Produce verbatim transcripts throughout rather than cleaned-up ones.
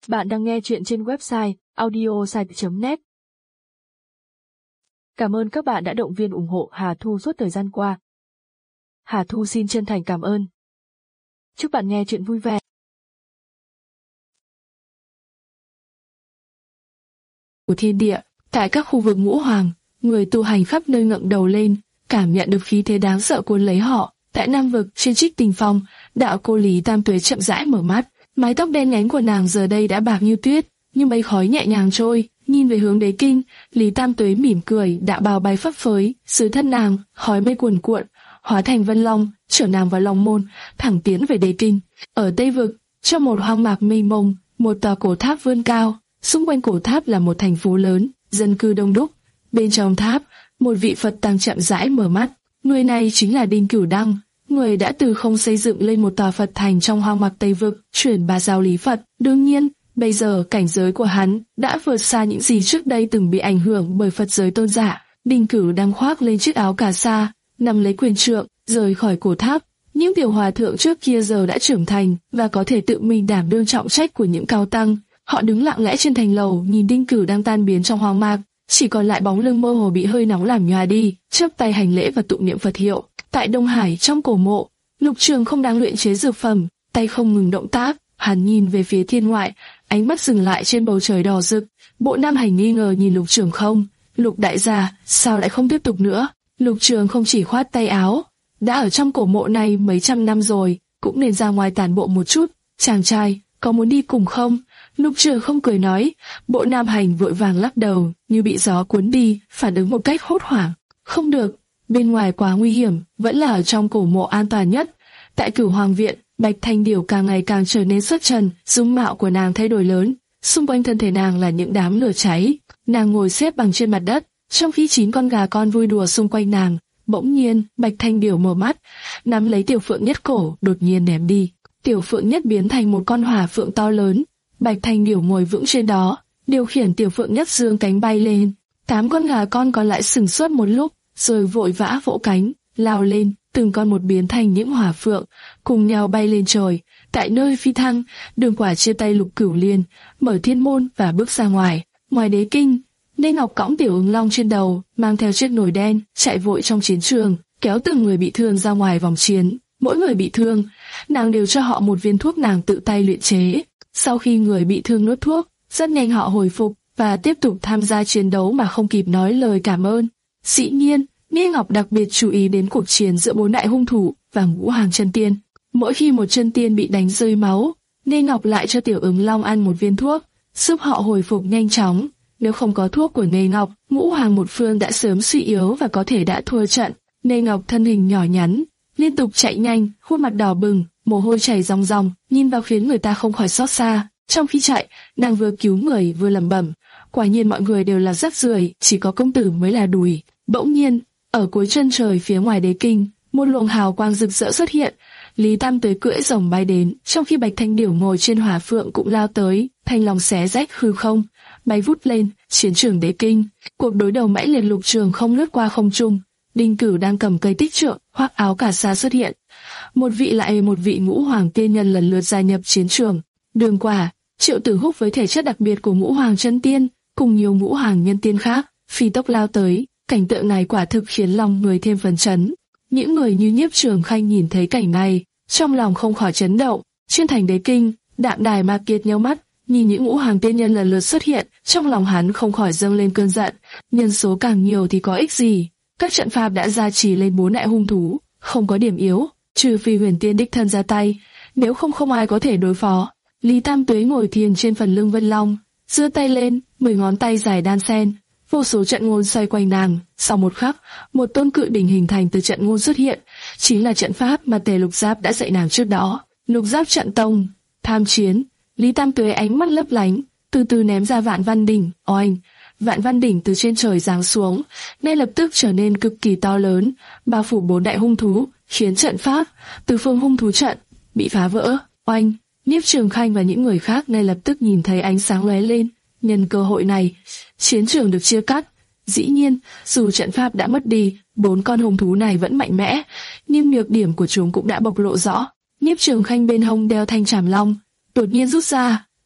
Bạn đang nghe chuyện trên website audiosite chấm net. Cảm ơn các bạn đã động viên ủng hộ Hà Thu suốt thời gian qua. Hà Thu xin chân thành cảm ơn. Chúc bạn nghe chuyện vui vẻ. Của thiên địa, tại các khu vực ngũ hoàng, người tu hành khắp nơi ngẩng đầu lên, cảm nhận được khí thế đáng sợ cuốn lấy họ. Tại Nam vực, trên Trích Tình Phong, đạo cô Lý Tam Tuế chậm rãi mở mắt, mái tóc đen nhánh của nàng giờ đây đã bạc như tuyết, như mây khói nhẹ nhàng trôi. Nhìn về hướng Đế Kinh, Lý Tam Tuế mỉm cười, đạo bào bay phấp phới, dưới thân nàng, khói mây cuồn cuộn, hóa thành vân long, chở nàng vào Long Môn, thẳng tiến về Đế Kinh. Ở Tây vực, trong một hoang mạc mênh mông, một tòa cổ tháp vươn cao, xung quanh cổ tháp là một thành phố lớn, dân cư đông đúc. Bên trong tháp, một vị Phật tăng chậm rãi mở mắt. Người này chính là Đinh Cửu Đăng, người đã từ không xây dựng lên một tòa Phật thành trong hoang mạc Tây vực, chuyển bá giáo lý Phật. Đương nhiên, bây giờ cảnh giới của hắn đã vượt xa những gì trước đây từng bị ảnh hưởng bởi Phật giới tôn giả. Đinh Cửu đang khoác lên chiếc áo cà sa, nằm lấy quyền trượng, rời khỏi cổ tháp. Những tiểu hòa thượng trước kia giờ đã trưởng thành và có thể tự mình đảm đương trọng trách của những cao tăng. Họ đứng lặng lẽ trên thành lầu, nhìn Đinh Cửu đang tan biến trong hoang mạc, chỉ còn lại bóng lưng mơ hồ bị hơi nóng làm nhòa đi, chắp tay hành lễ và tụng niệm Phật hiệu. Tại Đông Hải, trong cổ mộ, Lục Trường không đang luyện chế dược phẩm, tay không ngừng động tác. Hắn nhìn về phía thiên ngoại, ánh mắt dừng lại trên bầu trời đỏ rực. Bộ Nam Hành nghi ngờ nhìn Lục Trường không, Lục đại gia, sao lại không tiếp tục nữa? Lục Trường không chỉ khoát tay áo, đã ở trong cổ mộ này mấy trăm năm rồi, cũng nên ra ngoài tản bộ một chút. Chàng trai, có muốn đi cùng không? Lục Trường không cười nói. Bộ Nam Hành vội vàng lắc đầu, như bị gió cuốn đi, phản ứng một cách hốt hoảng. Không được, bên ngoài quá nguy hiểm, vẫn là ở trong cổ mộ an toàn nhất. Tại Cửu Hoàng viện, Bạch Thanh Điểu càng ngày càng trở nên xuất trần, dung mạo của nàng thay đổi lớn, xung quanh thân thể nàng là những đám lửa cháy. Nàng ngồi xếp bằng trên mặt đất, trong khi chín con gà con vui đùa xung quanh nàng. Bỗng nhiên, Bạch Thanh Điểu mở mắt, nắm lấy Tiểu Phượng Nhất cổ, đột nhiên ném đi. Tiểu Phượng Nhất biến thành một con hỏa phượng to lớn. Bạch Thanh Điểu ngồi vững trên đó, điều khiển Tiểu Phượng Nhất dương cánh bay lên. Tám con gà con còn lại sừng sốt một lúc, rồi vội vã vỗ cánh, lao lên, từng con một biến thành những hỏa phượng, cùng nhau bay lên trời. Tại nơi phi thăng, Đường Quả chia tay Lục Cửu Liên, mở thiên môn và bước ra ngoài. Ngoài Đế Kinh, Lê Ngọc cõng Tiểu Ứng Long trên đầu, mang theo chiếc nồi đen, chạy vội trong chiến trường, kéo từng người bị thương ra ngoài vòng chiến. Mỗi người bị thương, nàng đều cho họ một viên thuốc nàng tự tay luyện chế. Sau khi người bị thương nuốt thuốc, rất nhanh họ hồi phục và tiếp tục tham gia chiến đấu mà không kịp nói lời cảm ơn. Dĩ nhiên, Lê Ngọc đặc biệt chú ý đến cuộc chiến giữa bốn đại hung thủ và ngũ hàng chân tiên. Mỗi khi một chân tiên bị đánh rơi máu, Lê Ngọc lại cho Tiểu Ứng Long ăn một viên thuốc, giúp họ hồi phục nhanh chóng. Nếu không có thuốc của Lê Ngọc, ngũ hàng một phương đã sớm suy yếu và có thể đã thua trận. Lê Ngọc thân hình nhỏ nhắn, liên tục chạy nhanh, khuôn mặt đỏ bừng, mồ hôi chảy ròng ròng, nhìn vào khiến người ta không khỏi xót xa. Trong khi chạy, nàng vừa cứu người vừa lẩm bẩm, quả nhiên mọi người đều là rác rưởi, chỉ có công tử mới là đùi. Bỗng nhiên, ở cuối chân trời phía ngoài Đế Kinh, một luồng hào quang rực rỡ xuất hiện. Lý Tam Tuế cưỡi rồng bay đến, trong khi Bạch Thanh Điểu ngồi trên hỏa phượng cũng lao tới, thanh long xé rách hư không, bay vút lên. Chiến trường Đế Kinh, cuộc đối đầu mãnh liệt. Lục Trường không lướt qua không trung, Đinh Cửu đang cầm cây tích trượng, khoác áo cà sa xuất hiện. Một vị lại một vị ngũ hoàng tiên nhân lần lượt gia nhập chiến trường. Đường Quả, Triệu Tử Húc với thể chất đặc biệt của ngũ hoàng chân tiên, cùng nhiều ngũ hoàng nhân tiên khác, phi tốc lao tới. Cảnh tượng này quả thực khiến lòng người thêm phấn chấn. Những người như Nhiếp Trường Khanh nhìn thấy cảnh này, trong lòng không khỏi chấn động. Trên thành Đế Kinh, Đạm Đài Ma Kiệt nhíu mắt, nhìn những ngũ hoàng tiên nhân lần lượt xuất hiện, trong lòng hắn không khỏi dâng lên cơn giận. Nhân số càng nhiều thì có ích gì? Các trận pháp đã gia trì lên bốn đại hung thú, không có điểm yếu, trừ phi Huyền Tiên đích thân ra tay, nếu không không ai có thể đối phó. Lý Tam Tuế ngồi thiền trên phần lưng Vân Long, giơ tay lên, mười ngón tay dài đan sen, vô số trận ngôn xoay quanh nàng. Sau một khắc, một tôn cự đỉnh hình thành từ trận ngôn xuất hiện, chính là trận pháp mà Tề Lục Giáp đã dạy nàng trước đó. Lục Giáp trận tông, tham chiến. Lý Tam Tuế ánh mắt lấp lánh, từ từ ném ra Vạn Văn đỉnh. Oanh! Vạn Văn đỉnh từ trên trời giáng xuống, ngay lập tức trở nên cực kỳ to lớn, bao phủ bốn đại hung thú, khiến trận pháp từ phương hung thú trận bị phá vỡ. Oanh! Nhiếp Trường Khanh và những người khác ngay lập tức nhìn thấy ánh sáng lóe lên. Nhân cơ hội này, chiến trường được chia cắt. Dĩ nhiên, dù trận pháp đã mất đi, bốn con hung thú này vẫn mạnh mẽ, nhưng nhược điểm của chúng cũng đã bộc lộ rõ. Nhiếp Trường Khanh bên hông đeo thanh trảm long, đột nhiên rút ra,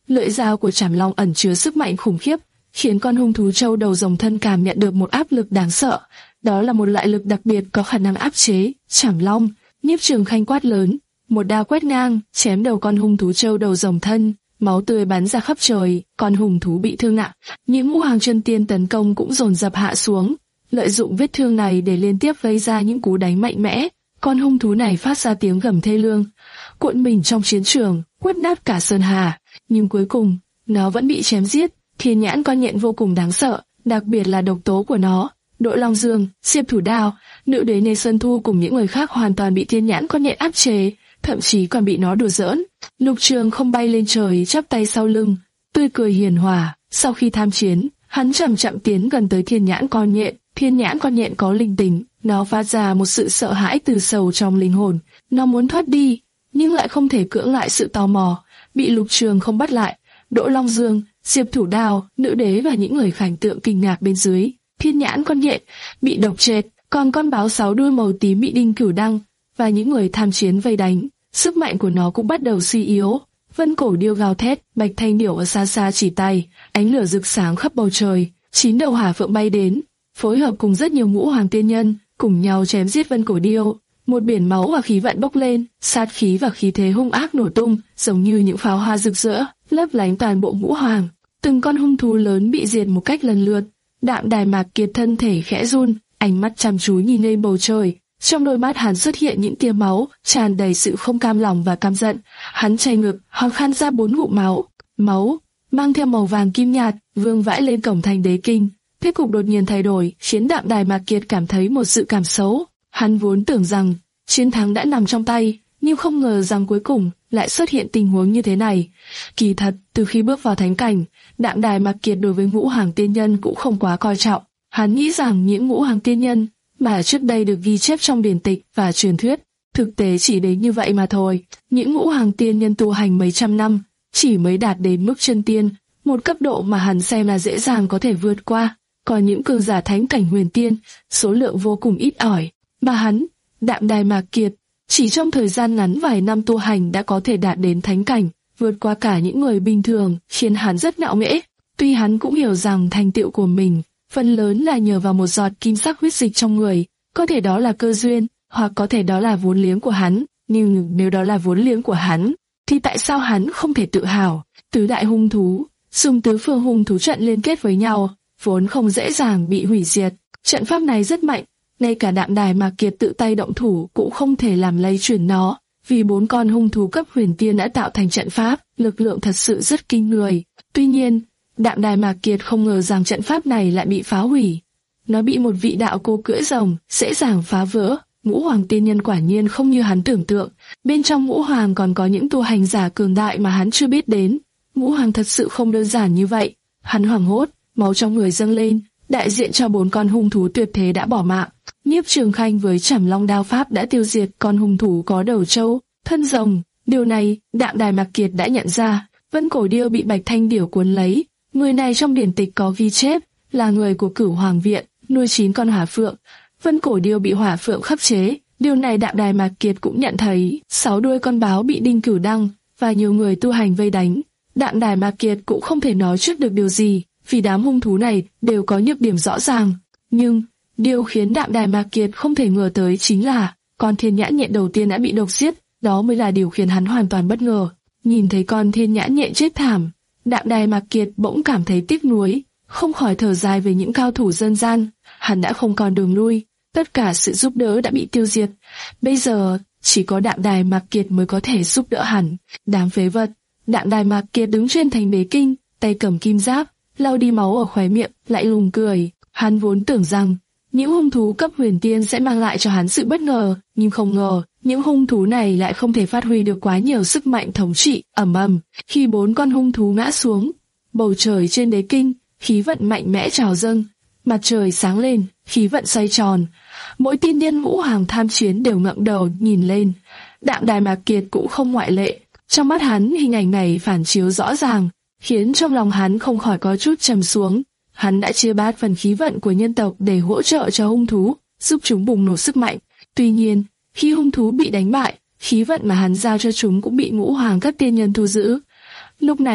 lưỡi dao của Trảm Long ẩn chứa sức mạnh khủng khiếp, khiến con hung thú trâu đầu rồng thân cảm nhận được một áp lực đáng sợ. Đó là một loại lực đặc biệt có khả năng áp chế Trảm Long. Nhiếp Trường Khanh quát lớn, một đao quét ngang, chém đầu con hung thú trâu đầu rồng thân, máu tươi bắn ra khắp trời, con hung thú bị thương nặng. Những ngũ hoàng chân tiên tấn công cũng dồn dập hạ xuống, lợi dụng vết thương này để liên tiếp gây ra những cú đánh mạnh mẽ. Con hung thú này phát ra tiếng gầm thê lương, cuộn mình trong chiến trường, quét nát cả sơn hà, nhưng cuối cùng nó vẫn bị chém giết. Thiên nhãn con nhện vô cùng đáng sợ, đặc biệt là độc tố của nó. Đội Long Dương, Diệp Thủ Đao, nữ đế Nê Sơn Thu cùng những người khác hoàn toàn bị thiên nhãn con nhện áp chế, thậm chí còn bị nó đùa giỡn. Lục Trường không bay lên trời, chắp tay sau lưng, tươi cười hiền hòa. Sau khi tham chiến, hắn chậm chậm tiến gần tới thiên nhãn con nhện. Thiên nhãn con nhện có linh tính, nó phát ra một sự sợ hãi từ sâu trong linh hồn. Nó muốn thoát đi, nhưng lại không thể cưỡng lại sự tò mò, bị Lục Trường không bắt lại. Đỗ Long Dương, Diệp Thủ Đao, nữ đế và những người khảnh tượng kinh ngạc bên dưới. Thiên nhãn con nhện bị độc chết, còn con báo sáu đuôi màu tím bị Đinh Cửu Đăng và những người tham chiến vây đánh. Sức mạnh của nó cũng bắt đầu suy yếu. Vân Cổ Điêu gào thét, Bạch Thanh Điểu ở xa xa chỉ tay, ánh lửa rực sáng khắp bầu trời. Chín đầu hỏa phượng bay đến, phối hợp cùng rất nhiều ngũ hoàng tiên nhân, cùng nhau chém giết Vân Cổ Điêu. Một biển máu và khí vận bốc lên, sát khí và khí thế hung ác nổ tung, giống như những pháo hoa rực rỡ, lấp lánh toàn bộ ngũ hoàng. Từng con hung thú lớn bị diệt một cách lần lượt. Đạm Đài Mạc Kiệt thân thể khẽ run, ánh mắt chăm chú nhìn lên bầu trời. Trong đôi mắt hắn xuất hiện những tia máu, tràn đầy sự không cam lòng và căm giận. Hắn chảy ngực, ho khan ra bốn ngụm máu. Máu mang theo màu vàng kim nhạt, vương vãi lên cổng thành đế kinh. Thế cục đột nhiên thay đổi, khiến Đạm Đài Mạc Kiệt cảm thấy một sự cảm xấu. Hắn vốn tưởng rằng chiến thắng đã nằm trong tay, nhưng không ngờ rằng cuối cùng lại xuất hiện tình huống như thế này. Kỳ thật, từ khi bước vào thánh cảnh, Đạm Đài Mạc Kiệt đối với ngũ hoàng tiên nhân cũng không quá coi trọng. Hắn nghĩ rằng những ngũ hoàng tiên nhân mà trước đây được ghi chép trong điển tịch và truyền thuyết, thực tế chỉ đến như vậy mà thôi. Những ngũ hoàng tiên nhân tu hành mấy trăm năm, chỉ mới đạt đến mức chân tiên, một cấp độ mà hắn xem là dễ dàng có thể vượt qua. Còn những cường giả thánh cảnh huyền tiên, số lượng vô cùng ít ỏi. Mà hắn, Đạm Đài Mạc Kiệt, chỉ trong thời gian ngắn vài năm tu hành đã có thể đạt đến thánh cảnh, vượt qua cả những người bình thường, khiến hắn rất ngạo nghễ. Tuy hắn cũng hiểu rằng thành tựu của mình phần lớn là nhờ vào một giọt kim sắc huyết dịch trong người, có thể đó là cơ duyên, hoặc có thể đó là vốn liếng của hắn. Nhưng nếu đó là vốn liếng của hắn, thì tại sao hắn không thể tự hào? Tứ đại hung thú, dùng tứ phương hung thú trận liên kết với nhau, vốn không dễ dàng bị hủy diệt. Trận pháp này rất mạnh, ngay cả Đạm Đài Mạc Kiệt tự tay động thủ cũng không thể làm lay chuyển nó, vì bốn con hung thú cấp huyền tiên đã tạo thành trận pháp, lực lượng thật sự rất kinh người. Tuy nhiên, Đạm Đài Mạc Kiệt không ngờ rằng trận pháp này lại bị phá hủy. Nó bị một vị đạo cô cưỡi rồng dễ dàng phá vỡ. Ngũ hoàng tiên nhân quả nhiên không như hắn tưởng tượng, bên trong ngũ hoàng còn có những tu hành giả cường đại mà hắn chưa biết đến. Ngũ hoàng thật sự không đơn giản như vậy. Hắn hoảng hốt, máu trong người dâng lên, đại diện cho bốn con hung thú tuyệt thế đã bỏ mạng. Nhiếp Trường Khanh với Trảm Long đao pháp đã tiêu diệt con hung thú có đầu trâu, thân rồng. Điều này, Đạm Đài Mạc Kiệt đã nhận ra. Vân Cổ Điêu bị Bạch Thanh Điểu cuốn lấy. Người này trong điển tịch có ghi chép, là người của Cửu Hoàng Viện, nuôi chín con hỏa phượng. Vân Cổ Điêu bị hỏa phượng khắc chế. Điều này Đạm Đài Mạc Kiệt cũng nhận thấy. Sáu đuôi con báo bị Đinh Cửu Đăng và nhiều người tu hành vây đánh. Đạm Đài Mạc Kiệt cũng không thể nói trước được điều gì, vì đám hung thú này đều có nhược điểm rõ ràng. Nhưng điều khiến Đạm Đài Mạc Kiệt không thể ngờ tới chính là con thiên nhãn nhện đầu tiên đã bị độc giết. Đó mới là điều khiến hắn hoàn toàn bất ngờ. Nhìn thấy con thiên nhãn nhện chết thảm, Đạm Đài Mạc Kiệt bỗng cảm thấy tiếc nuối, không khỏi thở dài về những cao thủ dân gian. Hắn đã không còn đường lui, tất cả sự giúp đỡ đã bị tiêu diệt. Bây giờ chỉ có Đạm Đài Mạc Kiệt mới có thể giúp đỡ hắn. Đám phế vật. Đạm Đài Mạc Kiệt đứng trên thành đế kinh, tay cầm kim giáp, lau đi máu ở khóe miệng, lại lùng cười. Hắn vốn tưởng rằng những hung thú cấp huyền tiên sẽ mang lại cho hắn sự bất ngờ, nhưng không ngờ những hung thú này lại không thể phát huy được quá nhiều sức mạnh thống trị. Ầm ầm, khi bốn con hung thú ngã xuống, bầu trời trên đế kinh, khí vận mạnh mẽ trào dâng, mặt trời sáng lên, khí vận xoay tròn. Mỗi tiên điên ngũ hoàng tham chiến đều ngẩng đầu nhìn lên. Đạm Đài Mạc Kiệt cũng không ngoại lệ. Trong mắt hắn, hình ảnh này phản chiếu rõ ràng, khiến trong lòng hắn không khỏi có chút trầm xuống. Hắn đã chia bát phần khí vận của nhân tộc để hỗ trợ cho hung thú, giúp chúng bùng nổ sức mạnh. Tuy nhiên, khi hung thú bị đánh bại, khí vận mà hắn giao cho chúng cũng bị ngũ hoàng các tiên nhân thu giữ. Lúc này,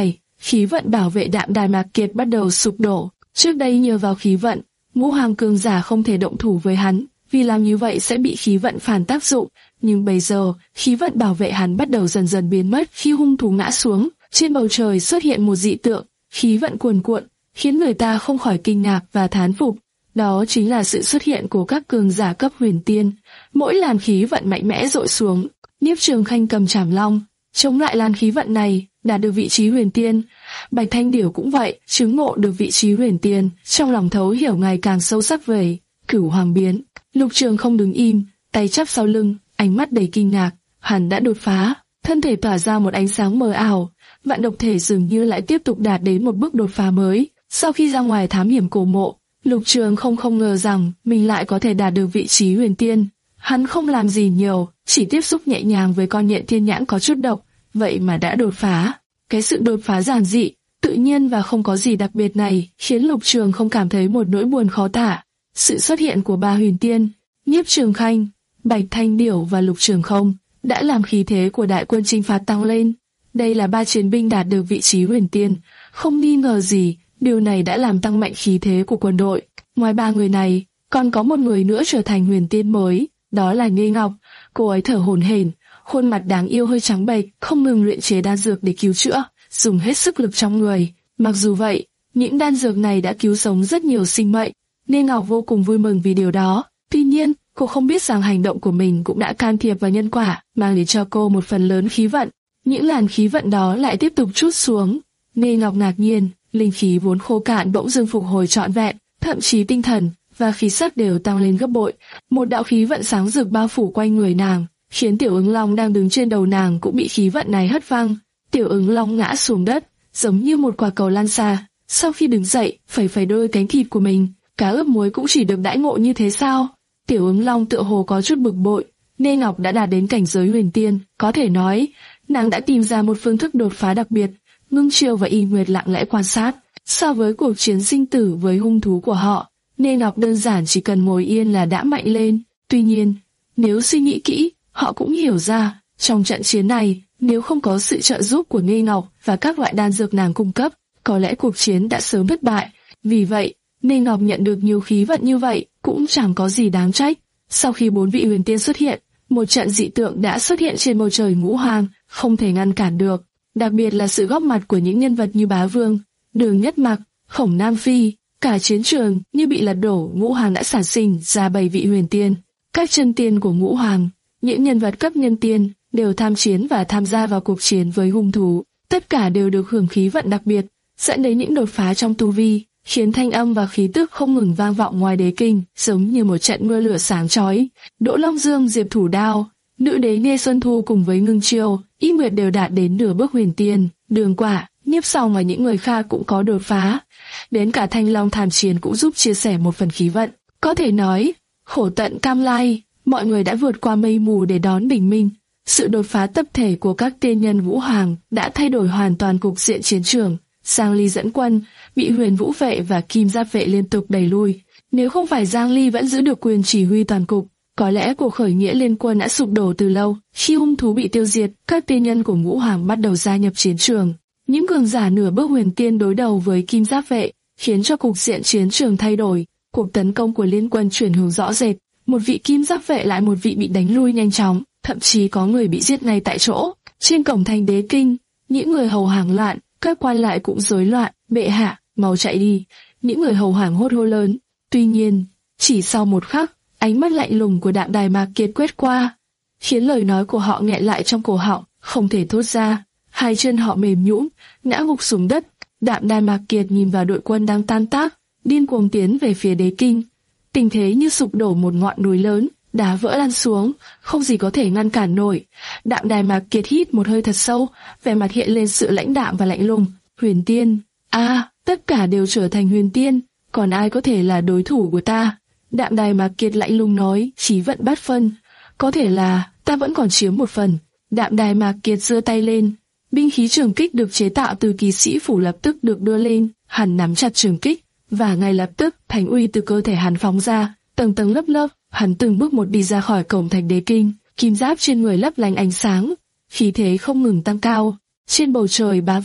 khí vận bảo vệ Đạm Đài Mạc Kiệt bắt đầu sụp đổ. Trước đây nhờ vào khí vận, Ngũ Hoàng cường giả không thể động thủ với hắn, vì làm như vậy sẽ bị khí vận phản tác dụng. Nhưng bây giờ, khí vận bảo vệ hắn bắt đầu dần dần biến mất khi hung thú ngã xuống. Trên bầu trời xuất hiện một dị tượng, khí vận cuồn cuộn, khiến người ta không khỏi kinh ngạc và thán phục. Đó chính là sự xuất hiện của các cường giả cấp huyền tiên. Mỗi làn khí vận mạnh mẽ dội xuống, Nhiếp Trường Khanh cầm trảm long, chống lại làn khí vận này, đạt được vị trí huyền tiên. Bạch Thanh Điểu cũng vậy, chứng ngộ được vị trí huyền tiên, trong lòng thấu hiểu ngày càng sâu sắc về Cửu Hoàng biến. Lục Trường không đứng im, tay chắp sau lưng, ánh mắt đầy kinh ngạc. Hắn đã đột phá, thân thể tỏa ra một ánh sáng mờ ảo. Vạn độc thể dường như lại tiếp tục đạt đến một bước đột phá mới. Sau khi ra ngoài thám hiểm cổ mộ, Lục Trường không không ngờ rằng mình lại có thể đạt được vị trí huyền tiên. Hắn không làm gì nhiều, chỉ tiếp xúc nhẹ nhàng với con nhện thiên nhãn có chút độc, vậy mà đã đột phá. Cái sự đột phá giản dị, tự nhiên và không có gì đặc biệt này khiến Lục Trường không cảm thấy một nỗi buồn khó tả. Sự xuất hiện của ba huyền tiên, Nhiếp Trường Khanh, Bạch Thanh Điểu và Lục Trường Không đã làm khí thế của đại quân chinh phạt tăng lên. Đây là ba chiến binh đạt được vị trí huyền tiên, không nghi ngờ gì, điều này đã làm tăng mạnh khí thế của quân đội. Ngoài ba người này, còn có một người nữa trở thành huyền tiên mới, đó là Nghê Ngọc. Cô ấy thở hổn hển, khuôn mặt đáng yêu hơi trắng bệch, không ngừng luyện chế đan dược để cứu chữa, dùng hết sức lực trong người. Mặc dù vậy, những đan dược này đã cứu sống rất nhiều sinh mệnh. Nghê Ngọc vô cùng vui mừng vì điều đó. Tuy nhiên, cô không biết rằng hành động của mình cũng đã can thiệp vào nhân quả, mang đến cho cô một phần lớn khí vận. Những làn khí vận đó lại tiếp tục trút xuống. Nghê Ngọc ngạc nhiên, linh khí vốn khô cạn bỗng dưng phục hồi trọn vẹn, thậm chí tinh thần và khí sắc đều tăng lên gấp bội. Một đạo khí vận sáng rực bao phủ quanh người nàng, khiến Tiểu Ứng Long đang đứng trên đầu nàng cũng bị khí vận này hất văng. Tiểu Ứng Long ngã xuống đất, giống như một quả cầu lan xa. Sau khi đứng dậy, phẩy phẩy đôi cánh thịt của mình, cá ướp muối cũng chỉ được đãi ngộ như thế sao? Tiểu Ứng Long tựa hồ có chút bực bội. Nghê Ngọc đã đạt đến cảnh giới huyền tiên, có thể nói, nàng đã tìm ra một phương thức đột phá đặc biệt. Ngưng Chiêu và Y Nguyệt lặng lẽ quan sát. So với cuộc chiến sinh tử với hung thú của họ, Nghê Ngọc đơn giản chỉ cần ngồi yên là đã mạnh lên. Tuy nhiên, nếu suy nghĩ kỹ, họ cũng hiểu ra, trong trận chiến này, nếu không có sự trợ giúp của Nghê Ngọc và các loại đan dược nàng cung cấp, có lẽ cuộc chiến đã sớm thất bại. Vì vậy, Nghê Ngọc nhận được nhiều khí vận như vậy cũng chẳng có gì đáng trách. Sau khi bốn vị huyền tiên xuất hiện, một trận dị tượng đã xuất hiện trên bầu trời Ngũ Hoàng, không thể ngăn cản được. Đặc biệt là sự góp mặt của những nhân vật như Bá Vương, Đường Nhất Mặc, Khổng Nam Phi. Cả chiến trường như bị lật đổ. Ngũ Hoàng đã sản sinh ra bảy vị huyền tiên. Các chân tiên của Ngũ Hoàng, những nhân vật cấp nhân tiên, đều tham chiến và tham gia vào cuộc chiến với hung thú. Tất cả đều được hưởng khí vận đặc biệt, dẫn đến những đột phá trong tu vi, khiến thanh âm và khí tức không ngừng vang vọng ngoài đế kinh, giống như một trận mưa lửa sáng chói. Đỗ Long Dương, Diệp Thủ Đao, nữ đế Nghê Xuân Thu cùng với Ngưng Chiêu, Y Nguyệt đều đạt đến nửa bước huyền tiên. Đường Quả, Nhiếp Song và những người khác cũng có đột phá. Đến cả Thanh Long Tham Chiến cũng giúp chia sẻ một phần khí vận. Có thể nói, khổ tận cam lai, mọi người đã vượt qua mây mù để đón bình minh. Sự đột phá tập thể của các tiên nhân Vũ Hoàng đã thay đổi hoàn toàn cục diện chiến trường. Giang Ly dẫn quân, bị Huyền Vũ vệ và Kim Giáp vệ liên tục đẩy lui. Nếu không phải Giang Ly vẫn giữ được quyền chỉ huy toàn cục, có lẽ cuộc khởi nghĩa liên quân đã sụp đổ từ lâu. Khi hung thú bị tiêu diệt, các tiên nhân của Ngũ Hoàng bắt đầu gia nhập chiến trường. Những cường giả nửa bước huyền tiên đối đầu với Kim Giáp vệ, khiến cho cục diện chiến trường thay đổi. Cuộc tấn công của liên quân chuyển hướng rõ rệt, một vị Kim Giáp vệ lại một vị bị đánh lui nhanh chóng, thậm chí có người bị giết ngay tại chỗ. Trên cổng thành đế kinh, những người hầu hàng loạn, các quan lại cũng rối loạn. Bệ hạ, mau chạy đi! Những người hầu hàng hốt hô lớn. Tuy nhiên, chỉ sau một khắc, ánh mắt lạnh lùng của Đạm Đài Mạc Kiệt quét qua, khiến lời nói của họ nghẹn lại trong cổ họng, không thể thốt ra. Hai chân họ mềm nhũn, ngã gục xuống đất. Đạm Đài Mạc Kiệt nhìn vào đội quân đang tan tác, điên cuồng tiến về phía đế kinh. Tình thế như sụp đổ một ngọn núi lớn, đá vỡ lăn xuống, không gì có thể ngăn cản nổi. Đạm Đài Mạc Kiệt hít một hơi thật sâu, vẻ mặt hiện lên sự lãnh đạm và lạnh lùng. Huyền tiên, a, à, tất cả đều trở thành huyền tiên, còn ai có thể là đối thủ của ta? Đạm Đài Mạc Kiệt lạnh lùng nói, chí vận bát phân, có thể là ta vẫn còn chiếm một phần. Đạm Đài Mạc Kiệt giơ tay lên, binh khí trường kích được chế tạo từ kỳ sĩ phủ lập tức được đưa lên. Hắn nắm chặt trường kích, và ngay lập tức thánh uy từ cơ thể hắn phóng ra, tầng tầng lớp lớp. Hắn từng bước một đi ra khỏi cổng thành đế kinh, kim giáp trên người lấp lánh ánh sáng, khí thế không ngừng tăng cao. Trên bầu trời Bá Vương,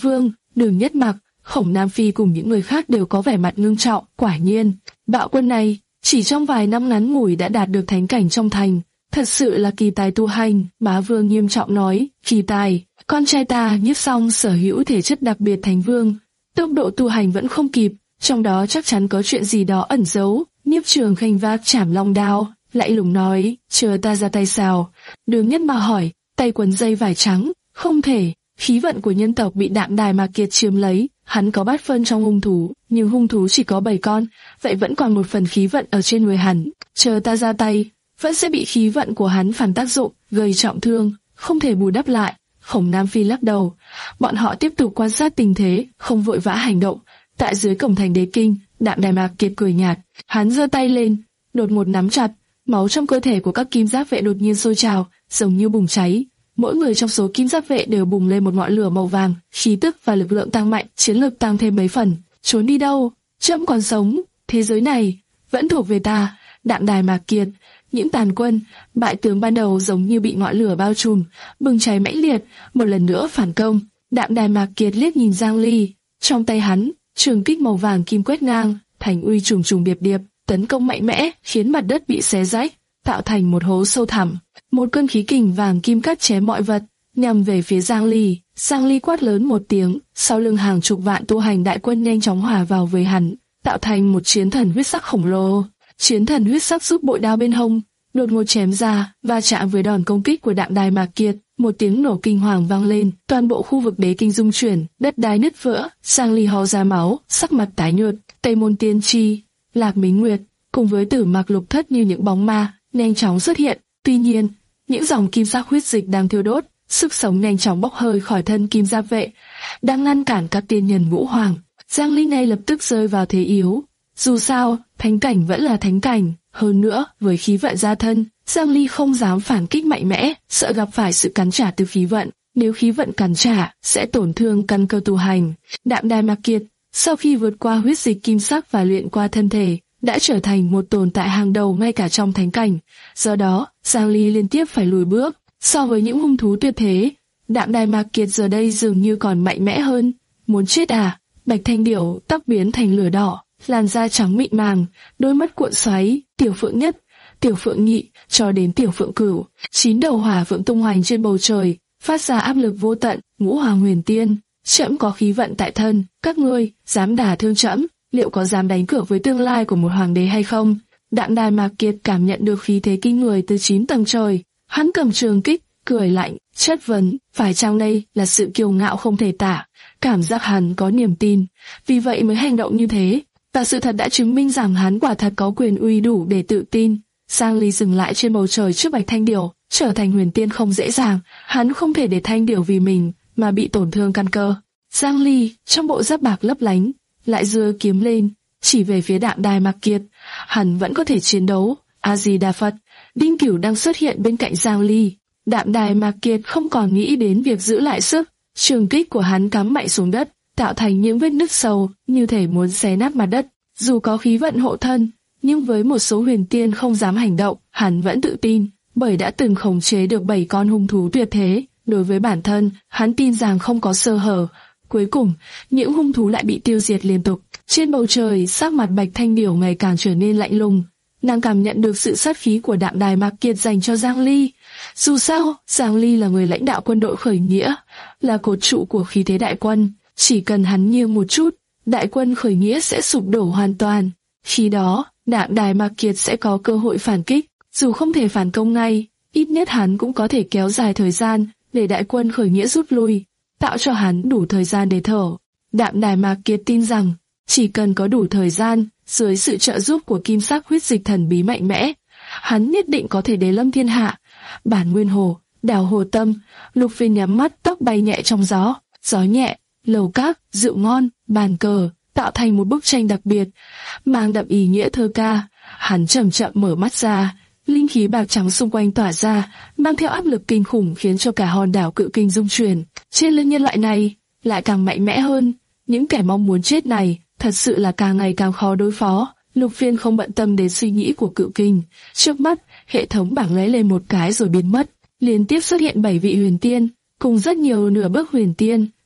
Đường Nhất Mặc, Khổng Nam Phi cùng những người khác đều có vẻ mặt ngưng trọng. Quả nhiên, bạo quân này chỉ trong vài năm ngắn ngủi đã đạt được thánh cảnh trong thành, thật sự là kỳ tài tu hành. Bá Vương nghiêm trọng nói, kỳ tài, con trai ta Nhiếp Song sở hữu thể chất đặc biệt thánh vương, tốc độ tu hành vẫn không kịp, trong đó chắc chắn có chuyện gì đó ẩn giấu. Nhiếp Trường Khanh vác Trảm Long đao, lạnh lùng nói, chờ ta ra tay sao? Đường Nhất Mặc hỏi, tay quấn dây vải trắng, không thể, khí vận của nhân tộc bị Đạm Đài Mạc Kiệt chiếm lấy, hắn có bát phân trong hung thú, nhưng hung thú chỉ có bảy con, vậy vẫn còn một phần khí vận ở trên người hắn, chờ ta ra tay, vẫn sẽ bị khí vận của hắn phản tác dụng, gây trọng thương, không thể bù đắp lại. Khổng Nam Phi lắc đầu, bọn họ tiếp tục quan sát tình thế, không vội vã hành động. Tại dưới cổng thành Đế Kinh, Đạm Đài Mạc Kiệt cười nhạt, hắn giơ tay lên, đột ngột nắm chặt, máu trong cơ thể của các kim giáp vệ đột nhiên sôi trào, giống như bùng cháy. Mỗi người trong số kim giáp vệ đều bùng lên một ngọn lửa màu vàng, khí tức và lực lượng tăng mạnh, chiến lực tăng thêm mấy phần. Trốn đi đâu? Trẫm còn sống, thế giới này vẫn thuộc về ta. Đạm Đài Mạc Kiệt, những tàn quân, bại tướng ban đầu giống như bị ngọn lửa bao trùm, bừng cháy mãnh liệt, một lần nữa phản công. Đạm Đài Mạc Kiệt liếc nhìn Giang Ly, trong tay hắn, trường kích màu vàng kim quét ngang, thành uy trùng trùng điệp điệp, tấn công mạnh mẽ, khiến mặt đất bị xé rách, tạo thành một hố sâu thẳm. Một cơn khí kình vàng kim cắt chém mọi vật, nhằm về phía Giang Ly. Giang Ly quát lớn một tiếng, sau lưng hàng chục vạn tu hành đại quân nhanh chóng hòa vào với hắn, tạo thành một chiến thần huyết sắc khổng lồ. Chiến thần huyết sắc rút bội đao bên hông, đột ngột chém ra, va chạm với đòn công kích của Đạm Đài Mạc Kiệt. Một tiếng nổ kinh hoàng vang lên, toàn bộ khu vực Đế Kinh rung chuyển, đất đai nứt vỡ. Giang Ly ho ra máu, sắc mặt tái nhợt. Tây Môn Tiên Tri, Lạc Mính Nguyệt cùng với Tử Mạc Lục Thất như những bóng ma nhanh chóng xuất hiện. Tuy nhiên, những dòng kim sắc huyết dịch đang thiêu đốt, sức sống nhanh chóng bốc hơi khỏi thân kim giáp vệ, đang ngăn cản các tiên nhân ngũ hoàng. Giang Ly này lập tức rơi vào thế yếu. Dù sao, thánh cảnh vẫn là thánh cảnh, hơn nữa, với khí vận gia thân, Giang Ly không dám phản kích mạnh mẽ, sợ gặp phải sự cắn trả từ khí vận. Nếu khí vận cắn trả, sẽ tổn thương căn cơ tu hành. Đạm Đài Mạc Kiệt, sau khi vượt qua huyết dịch kim sắc và luyện qua thân thể, đã trở thành một tồn tại hàng đầu ngay cả trong thánh cảnh. Do đó, Giang Ly liên tiếp phải lùi bước. So với những hung thú tuyệt thế, Đạm Đài Mạc Kiệt giờ đây dường như còn mạnh mẽ hơn. Muốn chết à? Bạch Thanh Điểu tóc biến thành lửa đỏ, làn da trắng mịn màng, đôi mắt cuộn xoáy, Tiểu Phượng Nhất, Tiểu Phượng Nhị, cho đến Tiểu Phượng Cửu, chín đầu hỏa phượng tung hoành trên bầu trời, phát ra áp lực vô tận. Ngũ Hoàng Huyền Tiên, trẫm có khí vận tại thân, các ngươi dám đả thương trẫm, liệu có dám đánh cược với tương lai của một hoàng đế hay không? Đạm Đài Mạc Kiệt cảm nhận được khí thế kinh người từ chín tầng trời, hắn cầm trường kích, cười lạnh, chất vấn, phải chăng đây là sự kiêu ngạo không thể tả? Cảm giác hắn có niềm tin, vì vậy mới hành động như thế. Và sự thật đã chứng minh rằng hắn quả thật có quyền uy đủ để tự tin. Giang Ly dừng lại trên bầu trời trước Bạch Thanh Điểu, trở thành huyền tiên không dễ dàng, hắn không thể để Thanh Điểu vì mình mà bị tổn thương căn cơ. Giang Ly, trong bộ giáp bạc lấp lánh, lại giơ kiếm lên, chỉ về phía Đạm Đài Mạc Kiệt. Hắn vẫn có thể chiến đấu. A Di Đà Phật. Đinh Cửu đang xuất hiện bên cạnh Giang Ly. Đạm Đài Mạc Kiệt không còn nghĩ đến việc giữ lại sức, trường kích của hắn cắm mạnh xuống đất, tạo thành những vết nứt sâu, như thể muốn xé nát mặt đất. Dù có khí vận hộ thân, nhưng với một số huyền tiên không dám hành động, hắn vẫn tự tin, bởi đã từng khống chế được bảy con hung thú tuyệt thế. Đối với bản thân, hắn tin rằng không có sơ hở. Cuối cùng, những hung thú lại bị tiêu diệt liên tục. Trên bầu trời, sắc mặt Bạch Thanh Điểu ngày càng trở nên lạnh lùng. Nàng cảm nhận được sự sát khí của Đạm Đài Mạc Kiệt dành cho Giang Ly. Dù sao, Giang Ly là người lãnh đạo quân đội khởi nghĩa, là cột trụ của khí thế đại quân. Chỉ cần hắn nghiêng một chút, đại quân khởi nghĩa sẽ sụp đổ hoàn toàn. Khi đó, Đạm Đài Mạc Kiệt sẽ có cơ hội phản kích. Dù không thể phản công ngay, ít nhất hắn cũng có thể kéo dài thời gian để đại quân khởi nghĩa rút lui, tạo cho hắn đủ thời gian để thở. Đạm Đài Mạc Kiệt tin rằng, chỉ cần có đủ thời gian, dưới sự trợ giúp của kim sắc huyết dịch thần bí mạnh mẽ, hắn nhất định có thể đế lâm thiên hạ. Bản Nguyên Hồ, đảo Hồ Tâm, Lục Phiên nhắm mắt, tóc bay nhẹ trong gió, gió nhẹ, lầu các, rượu ngon, bàn cờ, tạo thành một bức tranh đặc biệt, mang đậm ý nghĩa thơ ca. Hắn chậm chậm mở mắt ra, linh khí bạc trắng xung quanh tỏa ra, mang theo áp lực kinh khủng khiến cho cả hòn đảo Cự Kinh rung chuyển. Trên lưng nhân loại này lại càng mạnh mẽ hơn, những kẻ mong muốn chết này thật sự là càng ngày càng khó đối phó. Lục Phiên không bận tâm đến suy nghĩ của Cự Kinh, trước mắt hệ thống bảng lóe lên một cái rồi biến mất. Liên tiếp xuất hiện bảy vị huyền tiên cùng rất nhiều nửa bước huyền tiên,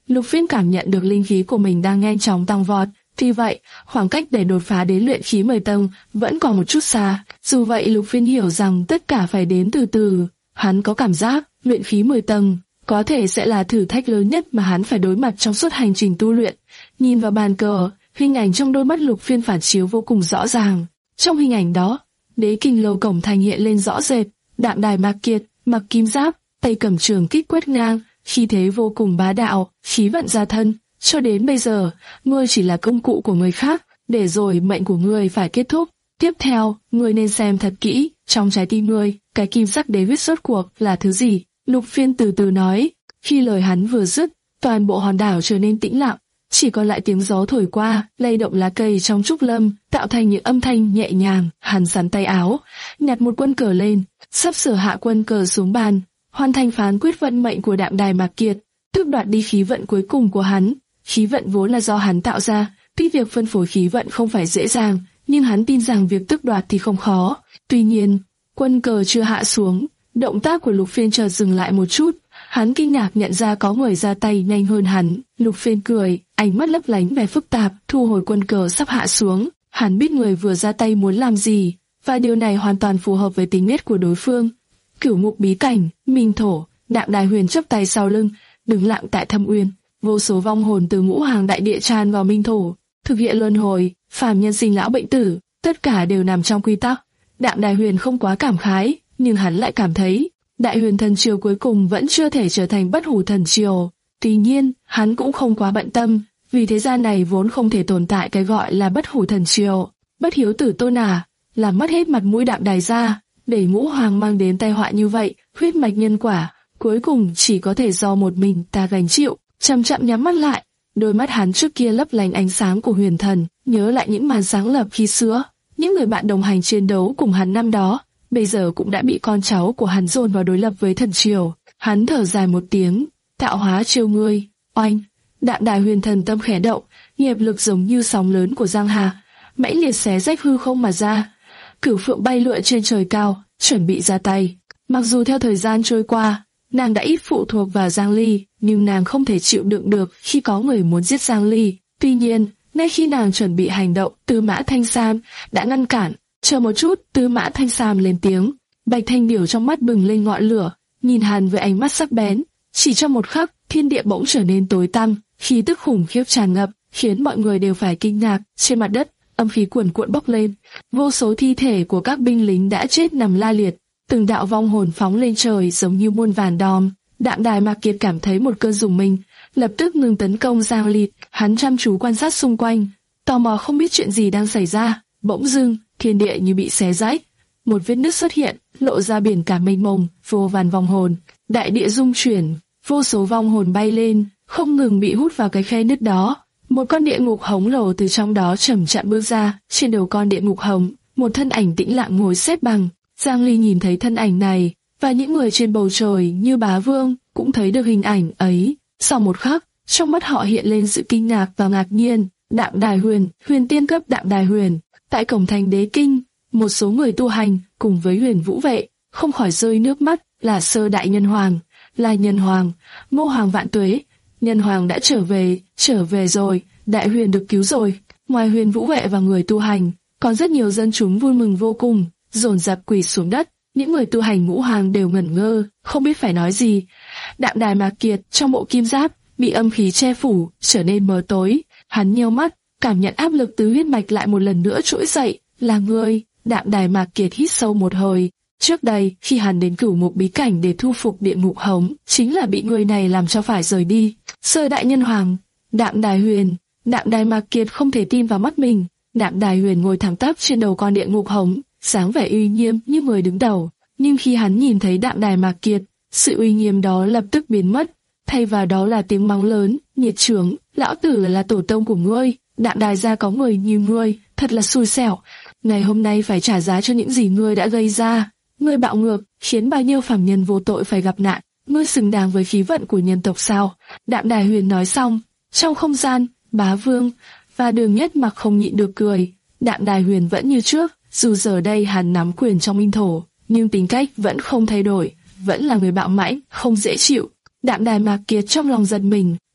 Lục Phiên cảm nhận được linh khí của mình đang nhanh chóng tăng vọt. Tuy vậy, khoảng cách để đột phá đến luyện khí mười tầng vẫn còn một chút xa. Dù vậy, Lục Phiên hiểu rằng tất cả phải đến từ từ. Hắn có cảm giác luyện khí mười tầng có thể sẽ là thử thách lớn nhất mà hắn phải đối mặt trong suốt hành trình tu luyện. Nhìn vào bàn cờ, hình ảnh trong đôi mắt Lục Phiên phản chiếu vô cùng rõ ràng. Trong hình ảnh đó, đế kinh lầu cổng thành hiện lên rõ rệt. Đạm Đài Mạc Kiệt mặc kim giáp, tay cầm trường kích quét ngang, khí thế vô cùng bá đạo, khí vận gia thân. Cho đến bây giờ, ngươi chỉ là công cụ của người khác, để rồi mệnh của ngươi phải kết thúc. Tiếp theo, ngươi nên xem thật kỹ, trong trái tim ngươi, cái kim sắc đế huyết rốt cuộc là thứ gì? Lục Phiên từ từ nói. Khi lời hắn vừa dứt, toàn bộ hòn đảo trở nên tĩnh lặng, chỉ còn lại tiếng gió thổi qua, lay động lá cây trong trúc lâm, tạo thành những âm thanh nhẹ nhàng. Hắn sắn tay áo, nhặt một quân cờ lên, sắp sửa hạ quân cờ xuống bàn, hoàn thành phán quyết vận mệnh của Đạm Đài Mạc Kiệt, tước đoạt đi khí vận cuối cùng của hắn. Khí vận vốn là do hắn tạo ra, tuy việc phân phối khí vận không phải dễ dàng, nhưng hắn tin rằng việc tước đoạt thì không khó. Tuy nhiên, quân cờ chưa hạ xuống, động tác của Lục Phiên chợt dừng lại một chút. Hắn kinh ngạc nhận ra có người ra tay nhanh hơn hắn. Lục Phiên cười, ánh mắt lấp lánh vẻ phức tạp, thu hồi quân cờ sắp hạ xuống. Hắn biết người vừa ra tay muốn làm gì, và điều này hoàn toàn phù hợp với tính nết của đối phương. Cửu Ngục bí cảnh, Minh Thổ. Đạm Đài Huyền chắp tay sau lưng, đứng lặng tại Thâm Uyên. Vô số vong hồn từ ngũ hàng đại địa tràn vào Minh Thổ, thực hiện luân hồi, phàm nhân sinh lão bệnh tử, tất cả đều nằm trong quy tắc. Đạm Đài Huyền không quá cảm khái, nhưng hắn lại cảm thấy Đại Huyền Thần Triều cuối cùng vẫn chưa thể trở thành Bất Hủ Thần Triều. Tuy nhiên, hắn cũng không quá bận tâm, vì thế gian này vốn không thể tồn tại cái gọi là Bất Hủ Thần Triều. Bất hiếu tử Tôn à, làm mất hết mặt mũi Đạm Đài gia, để ngũ hoàng mang đến tai họa như vậy, huyết mạch nhân quả, cuối cùng chỉ có thể do một mình ta gánh chịu. Chậm chậm nhắm mắt lại, đôi mắt hắn trước kia lấp lánh ánh sáng của huyền thần, nhớ lại những màn sáng lập khi xưa, những người bạn đồng hành chiến đấu cùng hắn năm đó, bây giờ cũng đã bị con cháu của hắn dồn vào đối lập với thần triều. Hắn thở dài một tiếng, tạo hóa chiêu ngươi, oanh. Đạm Đài Huyền Thần tâm khẽ động, nghiệp lực giống như sóng lớn của giang hà, mãnh liệt xé rách hư không mà ra. Cửu Phượng bay lượn trên trời cao, chuẩn bị ra tay. Mặc dù theo thời gian trôi qua, nàng đã ít phụ thuộc vào Giang Ly, nhưng nàng không thể chịu đựng được khi có người muốn giết Giang Ly. Tuy nhiên, ngay khi nàng chuẩn bị hành động, Tư Mã Thanh Sam đã ngăn cản. Chờ một chút, Tư Mã Thanh Sam lên tiếng. Bạch Thanh Điểu trong mắt bừng lên ngọn lửa, nhìn hắn với ánh mắt sắc bén. Chỉ trong một khắc, thiên địa bỗng trở nên tối tăm, khí tức khủng khiếp tràn ngập, khiến mọi người đều phải kinh ngạc. Trên mặt đất, âm khí cuồn cuộn bốc lên, vô số thi thể của các binh lính đã chết nằm la liệt. Từng đạo vong hồn phóng lên trời giống như muôn vàn đom. Đạm Đài Mạc Kiệt cảm thấy một cơn rùng mình, lập tức ngừng tấn công Giang Ly. Hắn chăm chú quan sát xung quanh, tò mò không biết chuyện gì đang xảy ra. Bỗng dưng, thiên địa như bị xé rách, một vết nứt xuất hiện, lộ ra biển cả mênh mông, vô vàn vong hồn. Đại địa rung chuyển, vô số vong hồn bay lên, không ngừng bị hút vào cái khe nứt đó. Một con địa ngục hống lồ từ trong đó chậm chậm bước ra. Trên đầu con địa ngục hống, một thân ảnh tĩnh lặng ngồi xếp bằng. Giang Ly nhìn thấy thân ảnh này, và những người trên bầu trời như Bá Vương cũng thấy được hình ảnh ấy. Sau một khắc, trong mắt họ hiện lên sự kinh ngạc và ngạc nhiên. Đạm Đài Huyền, huyền tiên cấp Đạm Đài Huyền. Tại cổng thành Đế Kinh, một số người tu hành cùng với Huyền Vũ vệ không khỏi rơi nước mắt. Là sơ đại nhân hoàng, là nhân hoàng, Ngô Hoàng vạn tuế. Nhân hoàng đã trở về, trở về rồi, Đại Huyền được cứu rồi. Ngoài Huyền Vũ vệ và người tu hành, còn rất nhiều dân chúng vui mừng vô cùng, dồn dập quỳ xuống đất. Những người tu hành ngũ hoàng đều ngẩn ngơ, không biết phải nói gì. Đạm Đài Mạc Kiệt trong bộ kim giáp bị âm khí che phủ, trở nên mờ tối. Hắn nheo mắt, cảm nhận áp lực từ huyết mạch lại một lần nữa trỗi dậy. Là ngươi? Đạm Đài Mạc Kiệt hít sâu một hơi. Trước đây, khi hắn đến Cửu Ngục bí cảnh để thu phục địa ngục hống, chính là bị người này làm cho phải rời đi. Sơ đại nhân hoàng, Đạm Đài Huyền. Đạm Đài Mạc Kiệt không thể tin vào mắt mình. Đạm Đài Huyền ngồi thẳng tắp trên đầu con địa ngục hống, dáng vẻ uy nghiêm như người đứng đầu. Nhưng khi hắn nhìn thấy Đạm Đài Mạc Kiệt, sự uy nghiêm đó lập tức biến mất, thay vào đó là tiếng mắng lớn, nhiệt chướng. Lão tử là tổ tông của ngươi, Đạm Đài gia có người như ngươi, thật là xui xẻo. Ngày hôm nay phải trả giá cho những gì ngươi đã gây ra. Ngươi bạo ngược, khiến bao nhiêu phàm nhân vô tội phải gặp nạn. Ngươi xứng đáng với khí vận của nhân tộc sao? Đạm Đài Huyền nói xong, trong không gian, Bá Vương và Đường Nhất Mặc không nhịn được cười. Đạm Đài Huyền vẫn như trước, dù giờ đây hắn nắm quyền trong Minh Thổ, nhưng tính cách vẫn không thay đổi, vẫn là người bạo mãnh, không dễ chịu. Đạm Đài Mạc Kiệt trong lòng giật mình,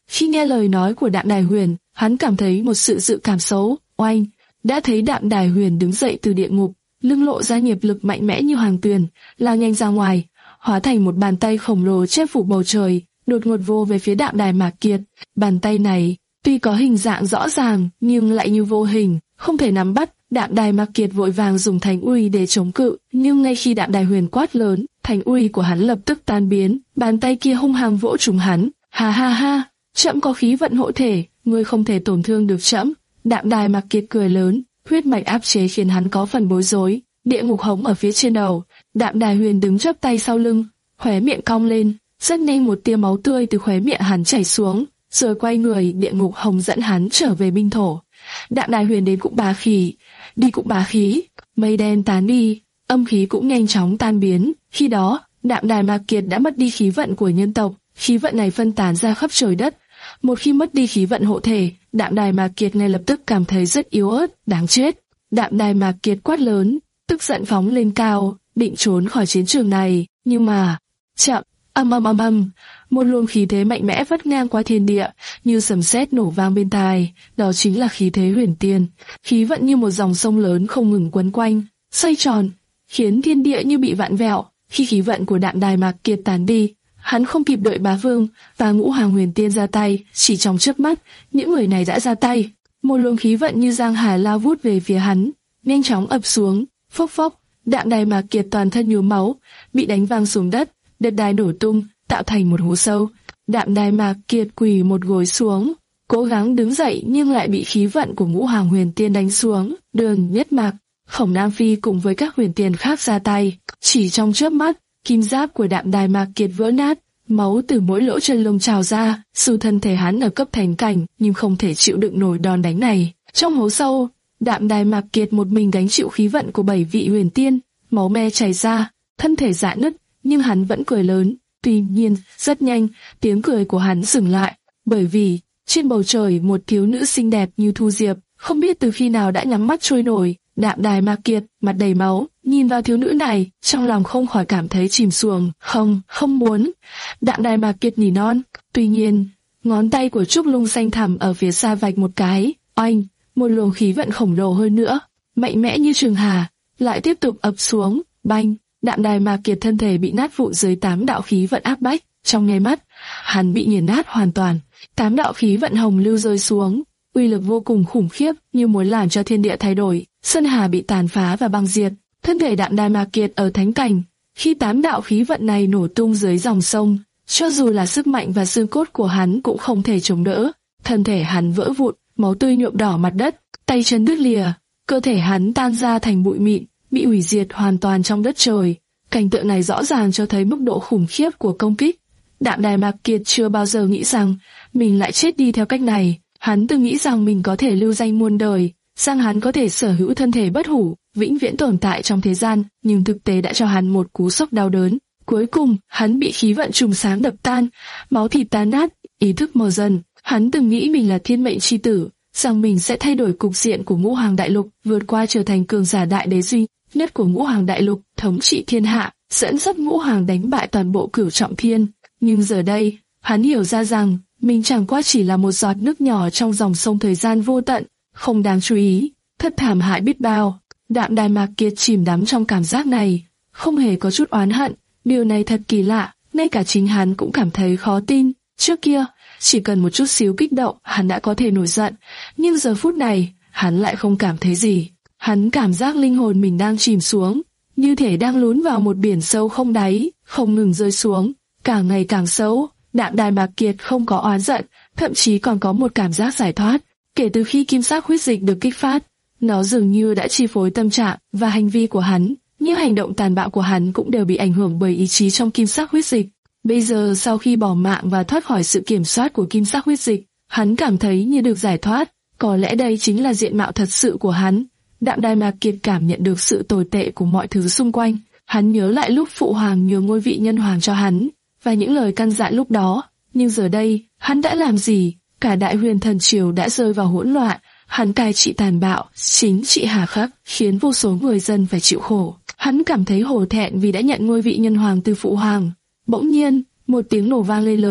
Khi nghe lời nói của Đạm Đài Huyền, hắn cảm thấy một sự dự cảm xấu. Oanh! Đã thấy Đạm Đài Huyền đứng dậy từ địa ngục, lưng lộ ra nghiệp lực mạnh mẽ như hoàng tuyền, lao nhanh ra ngoài, hóa thành một bàn tay khổng lồ che phủ bầu trời, đột ngột vô về phía Đạm Đài Mạc Kiệt. Bàn tay này tuy có hình dạng rõ ràng nhưng lại như vô hình, không thể nắm bắt. Đạm Đài Mạc Kiệt vội vàng dùng Thánh Uy để chống cự, nhưng ngay khi Đạm Đài Huyền quát lớn, Thánh Uy của hắn lập tức tan biến, bàn tay kia hung hăng vỗ trúng hắn. Ha ha ha, trẫm có khí vận hộ thể, ngươi không thể tổn thương được trẫm. Đạm Đài Mạc Kiệt cười lớn, huyết mạch áp chế khiến hắn có phần bối rối. Địa ngục hống ở phía trên đầu, Đạm Đài Huyền đứng chắp tay sau lưng, khóe miệng cong lên, rất nhanh một tia máu tươi từ khóe miệng hắn chảy xuống, rồi quay người. Địa ngục hống dẫn hắn trở về binh thổ. Đạm Đài Huyền đến cũng bá khí, đi cũng bá khí, mây đen tán đi, âm khí cũng nhanh chóng tan biến. Khi đó, Đạm Đài Mạc Kiệt đã mất đi khí vận của nhân tộc, khí vận này phân tán ra khắp trời đất. Một khi mất đi khí vận hộ thể, Đạm Đài Mạc Kiệt ngay lập tức cảm thấy rất yếu ớt, đáng chết. Đạm Đài Mạc Kiệt quát lớn, tức giận phóng lên cao, định trốn khỏi chiến trường này, nhưng mà chậm. Âm âm âm âm, một luồng khí thế mạnh mẽ vắt ngang qua thiên địa, như sấm sét nổ vang bên tai. Đó chính là khí thế huyền tiên. Khí vận như một dòng sông lớn không ngừng quấn quanh, xoay tròn, khiến thiên địa như bị vặn vẹo. Khi khí vận của Đạm Đài Mạc Kiệt tán đi, hắn không kịp đợi Bá Vương và Ngũ Hoàng Huyền Tiên ra tay, chỉ trong chớp mắt, những người này đã ra tay. Một luồng khí vận như giang hà lao vút về phía hắn, nhanh chóng ập xuống. Phốc phốc, Đạm Đài Mạc Kiệt toàn thân nhuốm máu, bị đánh văng xuống đất, đất đai đổ tung, tạo thành một hố sâu. Đạm Đài Mạc Kiệt quỳ một gối xuống, cố gắng đứng dậy nhưng lại bị khí vận của Ngũ Hoàng Huyền Tiên đánh xuống. Đường Nhất Mạc, Khổng Nam Phi cùng với các huyền tiên khác ra tay, chỉ trong chớp mắt, kim giáp của Đạm Đài Mạc Kiệt vỡ nát, máu từ mỗi lỗ chân lông trào ra. Dù thân thể hắn ở cấp thánh cảnh nhưng không thể chịu đựng nổi đòn đánh này. Trong hố sâu, Đạm Đài Mạc Kiệt một mình gánh chịu khí vận của bảy vị huyền tiên, máu me chảy ra, thân thể rạn nứt, nhưng hắn vẫn cười lớn. Tuy nhiên, rất nhanh, tiếng cười của hắn dừng lại, bởi vì trên bầu trời một thiếu nữ xinh đẹp như Thu Diệp, không biết từ khi nào đã nhắm mắt trôi nổi. Đạm Đài Mạc Kiệt, mặt đầy máu, nhìn vào thiếu nữ này, trong lòng không khỏi cảm thấy chìm xuồng. Không, không muốn. Đạm Đài Mạc Kiệt nỉ non. Tuy nhiên, ngón tay của Trúc Lung xanh thẳm ở phía xa vạch một cái, oanh, một luồng khí vận khổng lồ hơn nữa, mạnh mẽ như trường hà, lại tiếp tục ập xuống. Banh, Đạm Đài Mạc Kiệt thân thể bị nát vụn dưới tám đạo khí vận áp bách. Trong nháy mắt, hắn bị nghiền nát hoàn toàn. Tám đạo khí vận hồng lưu rơi xuống, uy lực vô cùng khủng khiếp, như muốn làm cho thiên địa thay đổi. Sơn hà bị tàn phá và băng diệt. Thân thể Đạm Đài Mạc Kiệt ở thánh cảnh, khi tám đạo khí vận này nổ tung dưới dòng sông, cho dù là sức mạnh và xương cốt của hắn cũng không thể chống đỡ. Thân thể hắn vỡ vụn, máu tươi nhuộm đỏ mặt đất, tay chân đứt lìa, cơ thể hắn tan ra thành bụi mịn, bị hủy diệt hoàn toàn trong đất trời. Cảnh tượng này rõ ràng cho thấy mức độ khủng khiếp của công kích. Đạm Đài Mạc Kiệt chưa bao giờ nghĩ rằng mình lại chết đi theo cách này. Hắn từng nghĩ rằng mình có thể lưu danh muôn đời, rằng hắn có thể sở hữu thân thể bất hủ, vĩnh viễn tồn tại trong thế gian, nhưng thực tế đã cho hắn một cú sốc đau đớn. Cuối cùng, hắn bị khí vận trùng sáng đập tan, máu thịt tan nát, ý thức mờ dần. Hắn từng nghĩ mình là thiên mệnh chi tử, rằng mình sẽ thay đổi cục diện của Ngũ Hoàng Đại Lục, vượt qua trở thành cường giả đại đế duy nhất của Ngũ Hoàng Đại Lục, thống trị thiên hạ, dẫn dắt Ngũ Hoàng đánh bại toàn bộ Cửu Trọng Thiên. Nhưng giờ đây, hắn hiểu ra rằng mình chẳng qua chỉ là một giọt nước nhỏ trong dòng sông thời gian vô tận, không đáng chú ý, thật thảm hại biết bao. Đạm Đài Mạc Kiệt chìm đắm trong cảm giác này, không hề có chút oán hận. Điều này thật kỳ lạ, ngay cả chính hắn cũng cảm thấy khó tin. Trước kia, chỉ cần một chút xíu kích động, hắn đã có thể nổi giận, nhưng giờ phút này, hắn lại không cảm thấy gì. Hắn cảm giác linh hồn mình đang chìm xuống, như thể đang lún vào một biển sâu không đáy, không ngừng rơi xuống, càng ngày càng sâu. Đạm Đài Mạc Kiệt không có oán giận, thậm chí còn có một cảm giác giải thoát. Kể từ khi kim sắc huyết dịch được kích phát, nó dường như đã chi phối tâm trạng và hành vi của hắn, những hành động tàn bạo của hắn cũng đều bị ảnh hưởng bởi ý chí trong kim sắc huyết dịch. Bây giờ sau khi bỏ mạng và thoát khỏi sự kiểm soát của kim sắc huyết dịch, hắn cảm thấy như được giải thoát, có lẽ đây chính là diện mạo thật sự của hắn. Đạm Đài Mạc Kiệt cảm nhận được sự tồi tệ của mọi thứ xung quanh, hắn nhớ lại lúc Phụ Hoàng nhường ngôi vị nhân hoàng cho hắn, và những lời căn dặn lúc đó, nhưng giờ đây, hắn đã làm gì? Cả Đại Huyền Thần Triều đã rơi vào hỗn loạn, hắn cai trị tàn bạo, chính trị hà khắc, khiến vô số người dân phải chịu khổ. Hắn cảm thấy hổ thẹn vì đã nhận ngôi vị nhân hoàng từ Phụ Hoàng. Bỗng nhiên, một tiếng nổ vang lên lớn,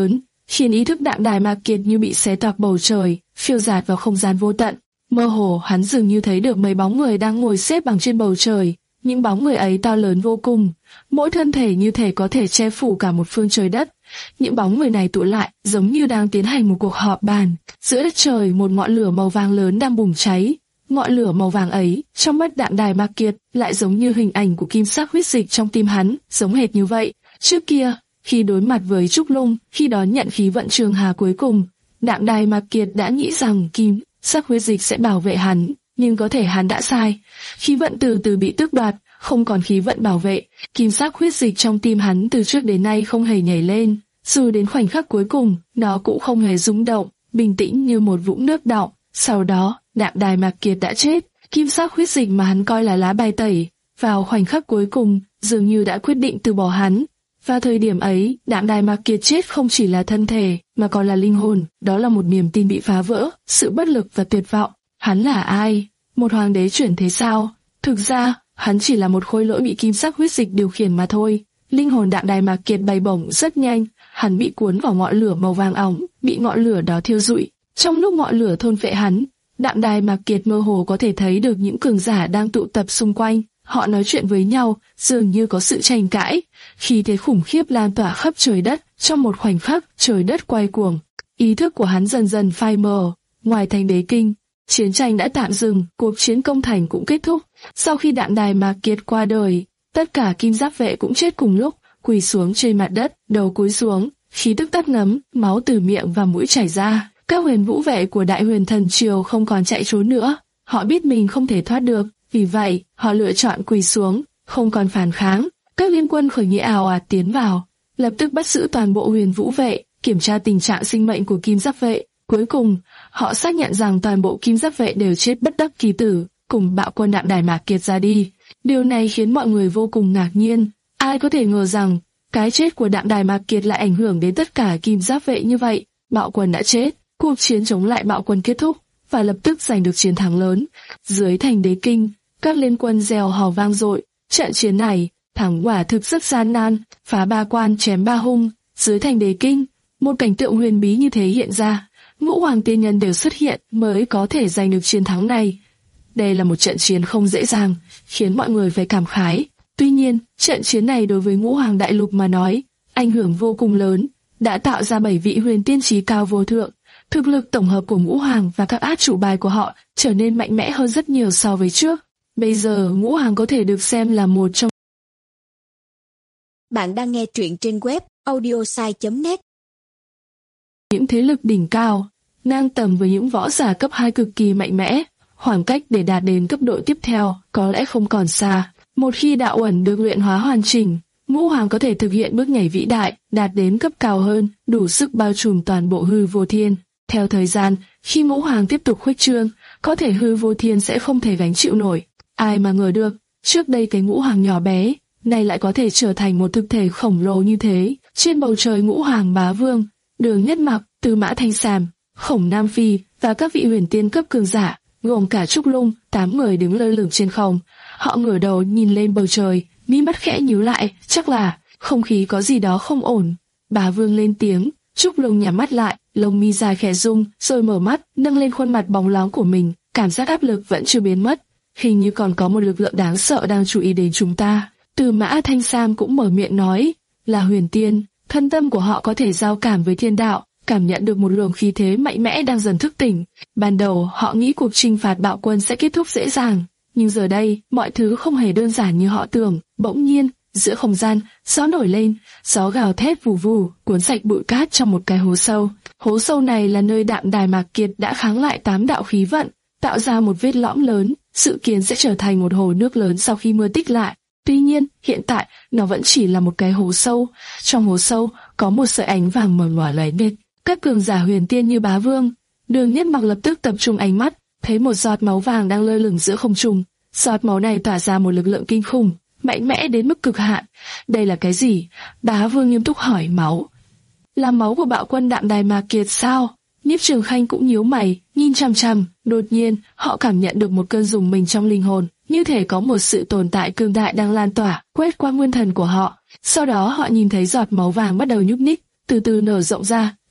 khiến ý thức Đạm Đài Ma Kiệt như bị xé toạc bầu trời, phiêu dạt vào không gian vô tận. Mơ hồ hắn dường như thấy được mấy bóng người đang ngồi xếp bằng trên bầu trời. Những bóng người ấy to lớn vô cùng, mỗi thân thể như thể có thể che phủ cả một phương trời đất. Những bóng người này tụ lại giống như đang tiến hành một cuộc họp bàn. Giữa đất trời một ngọn lửa màu vàng lớn đang bùng cháy. Ngọn lửa màu vàng ấy, trong mắt Đạm Đài Ma Kiệt, lại giống như hình ảnh của kim sắc huyết dịch trong tim hắn, giống hệt như vậy. Trước kia, khi đối mặt với Trúc Lung, khi đón nhận khí vận trường hà cuối cùng, Đạm Đài Ma Kiệt đã nghĩ rằng kim sắc huyết dịch sẽ bảo vệ hắn, nhưng có thể hắn đã sai. Khí vận từ từ bị tước đoạt, không còn khí vận bảo vệ, kim sắc huyết dịch trong tim hắn từ trước đến nay không hề nhảy lên, dù đến khoảnh khắc cuối cùng, nó cũng không hề rung động, bình tĩnh như một vũng nước đọng. Sau đó, Đạm Đài Ma Kiệt đã chết, kim sắc huyết dịch mà hắn coi là lá bài tẩy, vào khoảnh khắc cuối cùng, dường như đã quyết định từ bỏ hắn. Và thời điểm ấy, Đạm Đài Ma Kiệt chết không chỉ là thân thể, mà còn là linh hồn, đó là một niềm tin bị phá vỡ, sự bất lực và tuyệt vọng. Hắn là ai? Một hoàng đế chuyển thế sao? Thực ra, hắn chỉ là một khối lỗi bị kim sắc huyết dịch điều khiển mà thôi. Linh hồn Đạm Đài Ma Kiệt bay bổng rất nhanh, hắn bị cuốn vào ngọn lửa màu vàng óng, bị ngọn lửa đó thiêu rụi. Trong lúc ngọn lửa thôn phệ hắn, Đạm Đài Ma Kiệt mơ hồ có thể thấy được những cường giả đang tụ tập xung quanh. Họ nói chuyện với nhau, dường như có sự tranh cãi. Khí thế khủng khiếp lan tỏa khắp trời đất, trong một khoảnh khắc, trời đất quay cuồng. Ý thức của hắn dần dần phai mờ. Ngoài thành Đế Kinh, chiến tranh đã tạm dừng, cuộc chiến công thành cũng kết thúc. Sau khi Đạm Đài Ma Kiệt qua đời, tất cả kim giáp vệ cũng chết cùng lúc, quỳ xuống trên mặt đất, đầu cúi xuống, khí tức tắt ngấm, máu từ miệng và mũi chảy ra. Các huyền vũ vệ của Đại Huyền Thần Triều không còn chạy trốn nữa, họ biết mình không thể thoát được, vì vậy họ lựa chọn quỳ xuống, không còn phản kháng. Các liên quân khởi nghĩa ào ạt tiến vào, lập tức bắt giữ toàn bộ huyền vũ vệ, kiểm tra tình trạng sinh mệnh của kim giáp vệ. Cuối cùng, họ xác nhận rằng toàn bộ kim giáp vệ đều chết bất đắc kỳ tử, cùng bạo quân Đạm Đài Ma Kiệt ra đi. Điều này khiến mọi người vô cùng ngạc nhiên. Ai có thể ngờ rằng cái chết của Đạm Đài Ma Kiệt lại ảnh hưởng đến tất cả kim giáp vệ như vậy? Bạo quân đã chết, cuộc chiến chống lại bạo quân kết thúc và lập tức giành được chiến thắng lớn. Dưới thành Đế Kinh, các liên quân reo hò vang dội. Trận chiến này, thắng quả thực rất gian nan, phá ba quan chém ba hung. Dưới thành Đế Kinh, một cảnh tượng huyền bí như thế hiện ra. Ngũ hoàng tiên nhân đều xuất hiện mới có thể giành được chiến thắng này. Đây là một trận chiến không dễ dàng, khiến mọi người phải cảm khái. Tuy nhiên, trận chiến này đối với Ngũ Hoàng Đại Lục mà nói, ảnh hưởng vô cùng lớn, đã tạo ra bảy vị huyền tiên trí cao vô thượng. Thực lực tổng hợp của Ngũ Hoàng và các át chủ bài của họ trở nên mạnh mẽ hơn rất nhiều so với trước. Bây giờ Ngũ Hoàng có thể được xem là một trong. Bạn đang nghe truyện trên web audiosai chấm net. Những thế lực đỉnh cao, ngang tầm với những võ giả cấp hai cực kỳ mạnh mẽ, khoảng cách để đạt đến cấp độ tiếp theo có lẽ không còn xa. Một khi đạo uẩn được luyện hóa hoàn chỉnh, Ngũ Hoàng có thể thực hiện bước nhảy vĩ đại, đạt đến cấp cao hơn, đủ sức bao trùm toàn bộ hư vô thiên. Theo thời gian, khi Ngũ Hoàng tiếp tục khuếch trương, có thể hư vô thiên sẽ không thể gánh chịu nổi. Ai mà ngờ được, trước đây cái Ngũ Hoàng nhỏ bé, nay lại có thể trở thành một thực thể khổng lồ như thế. Trên bầu trời Ngũ Hoàng Bá Vương, Đường Nhất Mặc, Tư Mã Thanh Sàm, Khổng Nam Phi và các vị huyền tiên cấp cường giả, gồm cả Trúc Lung, tám người đứng lơ lửng trên không. Họ ngửa đầu nhìn lên bầu trời, mi mắt khẽ nhíu lại, chắc là không khí có gì đó không ổn. Bá Vương lên tiếng, Trúc Lung nhắm mắt lại, lông mi dài khẽ rung, rồi mở mắt, nâng lên khuôn mặt bóng loáng của mình, cảm giác áp lực vẫn chưa biến mất. Hình như còn có một lực lượng đáng sợ đang chú ý đến chúng ta. Tư Mã Thanh Sam cũng mở miệng nói, là huyền tiên, thân tâm của họ có thể giao cảm với thiên đạo, cảm nhận được một luồng khí thế mạnh mẽ đang dần thức tỉnh. Ban đầu họ nghĩ cuộc chinh phạt bạo quân sẽ kết thúc dễ dàng, nhưng giờ đây mọi thứ không hề đơn giản như họ tưởng. Bỗng nhiên, giữa không gian, gió nổi lên, gió gào thét vù vù, cuốn sạch bụi cát trong một cái hố sâu. Hố sâu này là nơi Đạm Đài Ma Kiệt đã kháng lại tám đạo khí vận, tạo ra một vết lõm lớn, dự kiến sẽ trở thành một hồ nước lớn sau khi mưa tích lại. Tuy nhiên, hiện tại, nó vẫn chỉ là một cái hố sâu. Trong hố sâu, có một sợi ánh vàng mờ nhòa lóe lên. Các cường giả huyền tiên như Bá Vương, Đường Nhất Mặc lập tức tập trung ánh mắt, thấy một giọt máu vàng đang lơ lửng giữa không trung. Giọt máu này tỏa ra một lực lượng kinh khủng, mạnh mẽ đến mức cực hạn. Đây là cái gì? Bá Vương nghiêm túc hỏi. Máu? Là máu của bạo quân Đạm Đài Ma Kiệt sao? Nhiếp Trường Khanh cũng nhíu mày, nhìn chằm chằm. Đột nhiên, họ cảm nhận được một cơn rùng mình trong linh hồn, như thể có một sự tồn tại cường đại đang lan tỏa, quét qua nguyên thần của họ. Sau đó họ nhìn thấy giọt máu vàng bắt đầu nhúc nhích, từ từ nở rộng ra,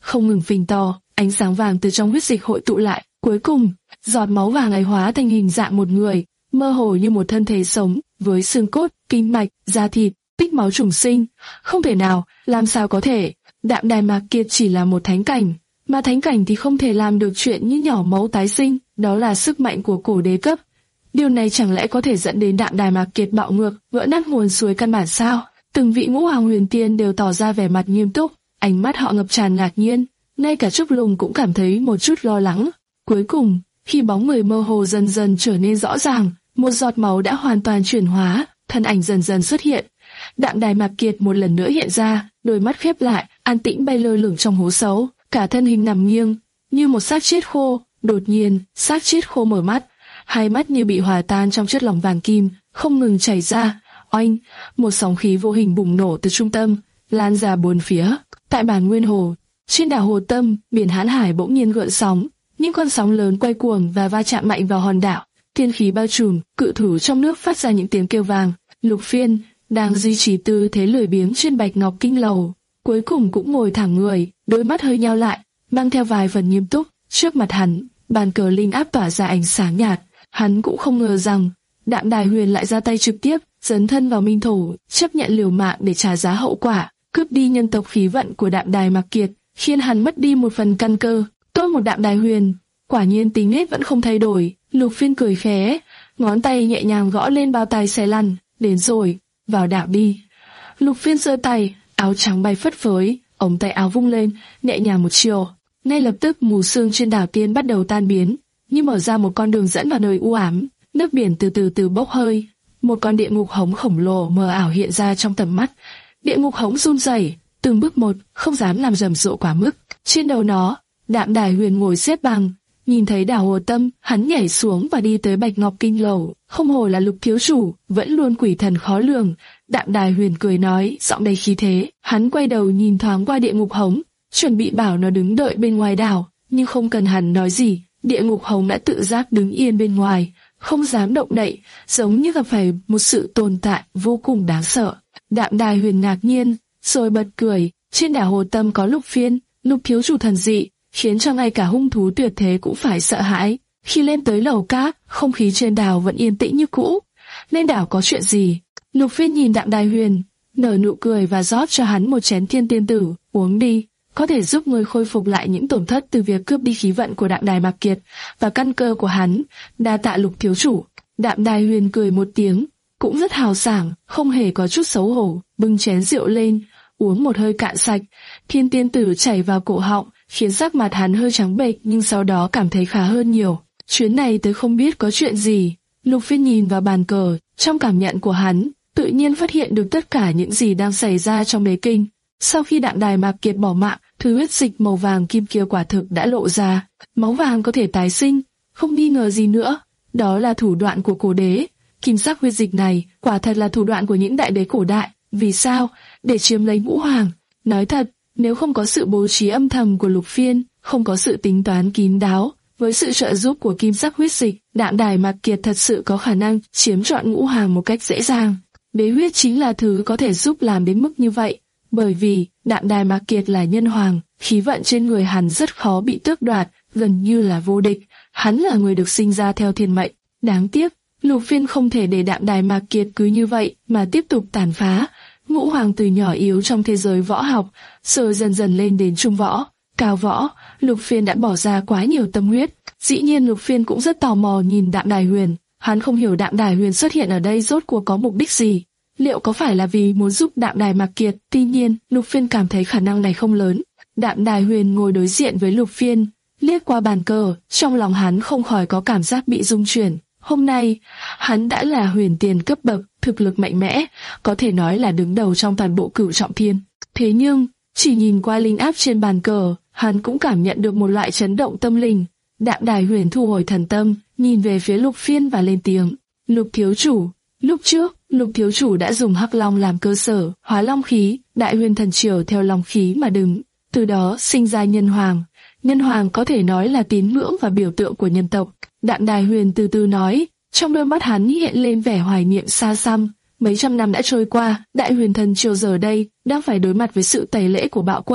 không ngừng phình to, ánh sáng vàng từ trong huyết dịch hội tụ lại, cuối cùng, giọt máu vàng ấy hóa thành hình dạng một người, mơ hồ như một thân thể sống, với xương cốt, kinh mạch, da thịt, tích máu trùng sinh. Không thể nào, làm sao có thể? Đạm Đài Mạc Kiệt chỉ là một thánh cảnh, mà thánh cảnh thì không thể làm được chuyện như nhỏ máu tái sinh, đó là sức mạnh của cổ đế cấp. Điều này chẳng lẽ có thể dẫn đến Đạm Đài Mạc Kiệt bạo ngược, vỡ nát nguồn suối căn bản sao? Từng vị ngũ hoàng huyền tiên đều tỏ ra vẻ mặt nghiêm túc, ánh mắt họ ngập tràn ngạc nhiên, ngay cả Trúc Lùng cũng cảm thấy một chút lo lắng. Cuối cùng, khi bóng người mơ hồ dần dần trở nên rõ ràng, một giọt máu đã hoàn toàn chuyển hóa, thân ảnh dần dần xuất hiện. Đạm Đài Mạc Kiệt một lần nữa hiện ra, đôi mắt khép lại, an tĩnh bay lơ lửng trong hố sâu, cả thân hình nằm nghiêng, như một xác chết khô. Đột nhiên, xác chết khô mở mắt, hai mắt như bị hòa tan trong chất lỏng vàng kim, không ngừng chảy ra. Oanh, một sóng khí vô hình bùng nổ từ trung tâm, lan ra bốn phía. Tại bản nguyên hồ, trên đảo Hồ Tâm, biển Hán Hải bỗng nhiên gợn sóng, những con sóng lớn quay cuồng và va chạm mạnh vào hòn đảo. Thiên khí bao trùm, cự thú trong nước phát ra những tiếng kêu vàng. Lục Phiên đang duy trì tư thế lười biếng trên bạch ngọc kinh lầu, cuối cùng cũng ngồi thẳng người, đôi mắt hơi nheo lại, mang theo vài phần nghiêm túc. Trước mặt hắn, bàn cờ linh áp tỏa ra ánh sáng nhạt. Hắn cũng không ngờ rằng Đạm Đài Huyền lại ra tay trực tiếp, dấn thân vào minh thổ, chấp nhận liều mạng để trả giá hậu quả, cướp đi nhân tộc khí vận của Đạm Đài Mạc Kiệt, khiến hắn mất đi một phần căn cơ. Tôi một Đạm Đài Huyền, quả nhiên tính nết vẫn không thay đổi. Lục Phiên cười khẽ, ngón tay nhẹ nhàng gõ lên bao tay xe lăn. Đến rồi, vào đảo đi. Lục Phiên giơ tay, áo trắng bay phất phới, ống tay áo vung lên, nhẹ nhàng một chiều. Ngay lập tức mù sương trên đảo tiên bắt đầu tan biến, như mở ra một con đường dẫn vào nơi u ám. Nước biển từ từ từ bốc hơi, một con địa ngục hống khổng lồ mờ ảo hiện ra trong tầm mắt. Địa ngục hống run rẩy, từng bước một, không dám làm rầm rộ quá mức. Trên đầu nó, Đạm Đài Huyền ngồi xếp bằng, nhìn thấy đảo Hồ Tâm, hắn nhảy xuống và đi tới bạch ngọc kinh lầu. Không hổ là Lục thiếu chủ, vẫn luôn quỷ thần khó lường. Đạm Đài Huyền cười nói, giọng đầy khí thế. Hắn quay đầu nhìn thoáng qua địa ngục hống, chuẩn bị bảo nó đứng đợi bên ngoài đảo, nhưng không cần hắn nói gì, địa ngục hống đã tự giác đứng yên bên ngoài, không dám động đậy, giống như gặp phải một sự tồn tại vô cùng đáng sợ. Đạm Đài Huyền ngạc nhiên, rồi bật cười. Trên đảo Hồ Tâm có Lục Phiên, Lục thiếu chủ thần dị, khiến cho ngay cả hung thú tuyệt thế cũng phải sợ hãi. Khi lên tới lầu cát, không khí trên đảo vẫn yên tĩnh như cũ. Lên đảo có chuyện gì? Lục Phiên nhìn Đạm Đài Huyền, nở nụ cười và rót cho hắn một chén thiên tiên tử. Uống đi, có thể giúp ngươi khôi phục lại những tổn thất từ việc cướp đi khí vận của Đạm Đài Mạc Kiệt và căn cơ của hắn. Đa tạ Lục thiếu chủ. Đạm Đài Huyền cười một tiếng, cũng rất hào sảng, không hề có chút xấu hổ, bưng chén rượu lên, uống một hơi cạn sạch. Thiên tiên tử chảy vào cổ họng, khiến sắc mặt hắn hơi trắng bệch, nhưng sau đó cảm thấy khá hơn nhiều. Chuyến này tới không biết có chuyện gì. Lục Phiên nhìn vào bàn cờ, trong cảm nhận của hắn, tự nhiên phát hiện được tất cả những gì đang xảy ra trong đế kinh. Sau khi Đạm Đài Mạc Kiệt bỏ mạng, thứ huyết dịch màu vàng kim kia quả thực đã lộ ra. Máu vàng có thể tái sinh, không nghi ngờ gì nữa. Đó là thủ đoạn của cổ đế. Kim sắc huyết dịch này quả thật là thủ đoạn của những đại đế cổ đại. Vì sao? Để chiếm lấy ngũ hoàng. Nói thật, nếu không có sự bố trí âm thầm của Lục Phiên, không có sự tính toán kín đáo, với sự trợ giúp của kim sắc huyết dịch, Đạm Đài Mạc Kiệt thật sự có khả năng chiếm trọn ngũ hoàng một cách dễ dàng. Đế huyết chính là thứ có thể giúp làm đến mức như vậy. Bởi vì Đạm Đài Mạc Kiệt là nhân hoàng, khí vận trên người hắn rất khó bị tước đoạt, gần như là vô địch. Hắn là người được sinh ra theo thiên mệnh. Đáng tiếc, Lục Phiên không thể để Đạm Đài Mạc Kiệt cứ như vậy mà tiếp tục tàn phá. Ngũ hoàng từ nhỏ yếu trong thế giới võ học, rồi dần dần lên đến trung võ, cao võ. Lục Phiên đã bỏ ra quá nhiều tâm huyết. Dĩ nhiên Lục Phiên cũng rất tò mò nhìn Đạm Đài Huyền. Hắn không hiểu Đạm Đài Huyền xuất hiện ở đây rốt cuộc có mục đích gì. Liệu có phải là vì muốn giúp Đạm Đài Mạc Kiệt? Tuy nhiên, Lục Phiên cảm thấy khả năng này không lớn. Đạm Đài Huyền ngồi đối diện với Lục Phiên, liếc qua bàn cờ, trong lòng hắn không khỏi có cảm giác bị rung chuyển. Hôm nay, hắn đã là huyền tiền cấp bậc, thực lực mạnh mẽ, có thể nói là đứng đầu trong toàn bộ Cửu Trọng Thiên. Thế nhưng, chỉ nhìn qua linh áp trên bàn cờ, hắn cũng cảm nhận được một loại chấn động tâm linh. Đạm Đài Huyền thu hồi thần tâm, nhìn về phía Lục Phiên và lên tiếng. Lục thiếu chủ, lúc trước, Lục thiếu chủ đã dùng hắc long làm cơ sở, hóa long khí, đại huyền thần triều theo long khí mà đứng. Từ đó sinh ra nhân hoàng. Nhân hoàng có thể nói là tín ngưỡng và biểu tượng của nhân tộc. Đạm Đài Huyền từ từ nói, trong đôi mắt hắn hiện lên vẻ hoài niệm xa xăm. Mấy trăm năm đã trôi qua, đại huyền thần triều giờ đây đang phải đối mặt với sự tẩy lễ của bạo quân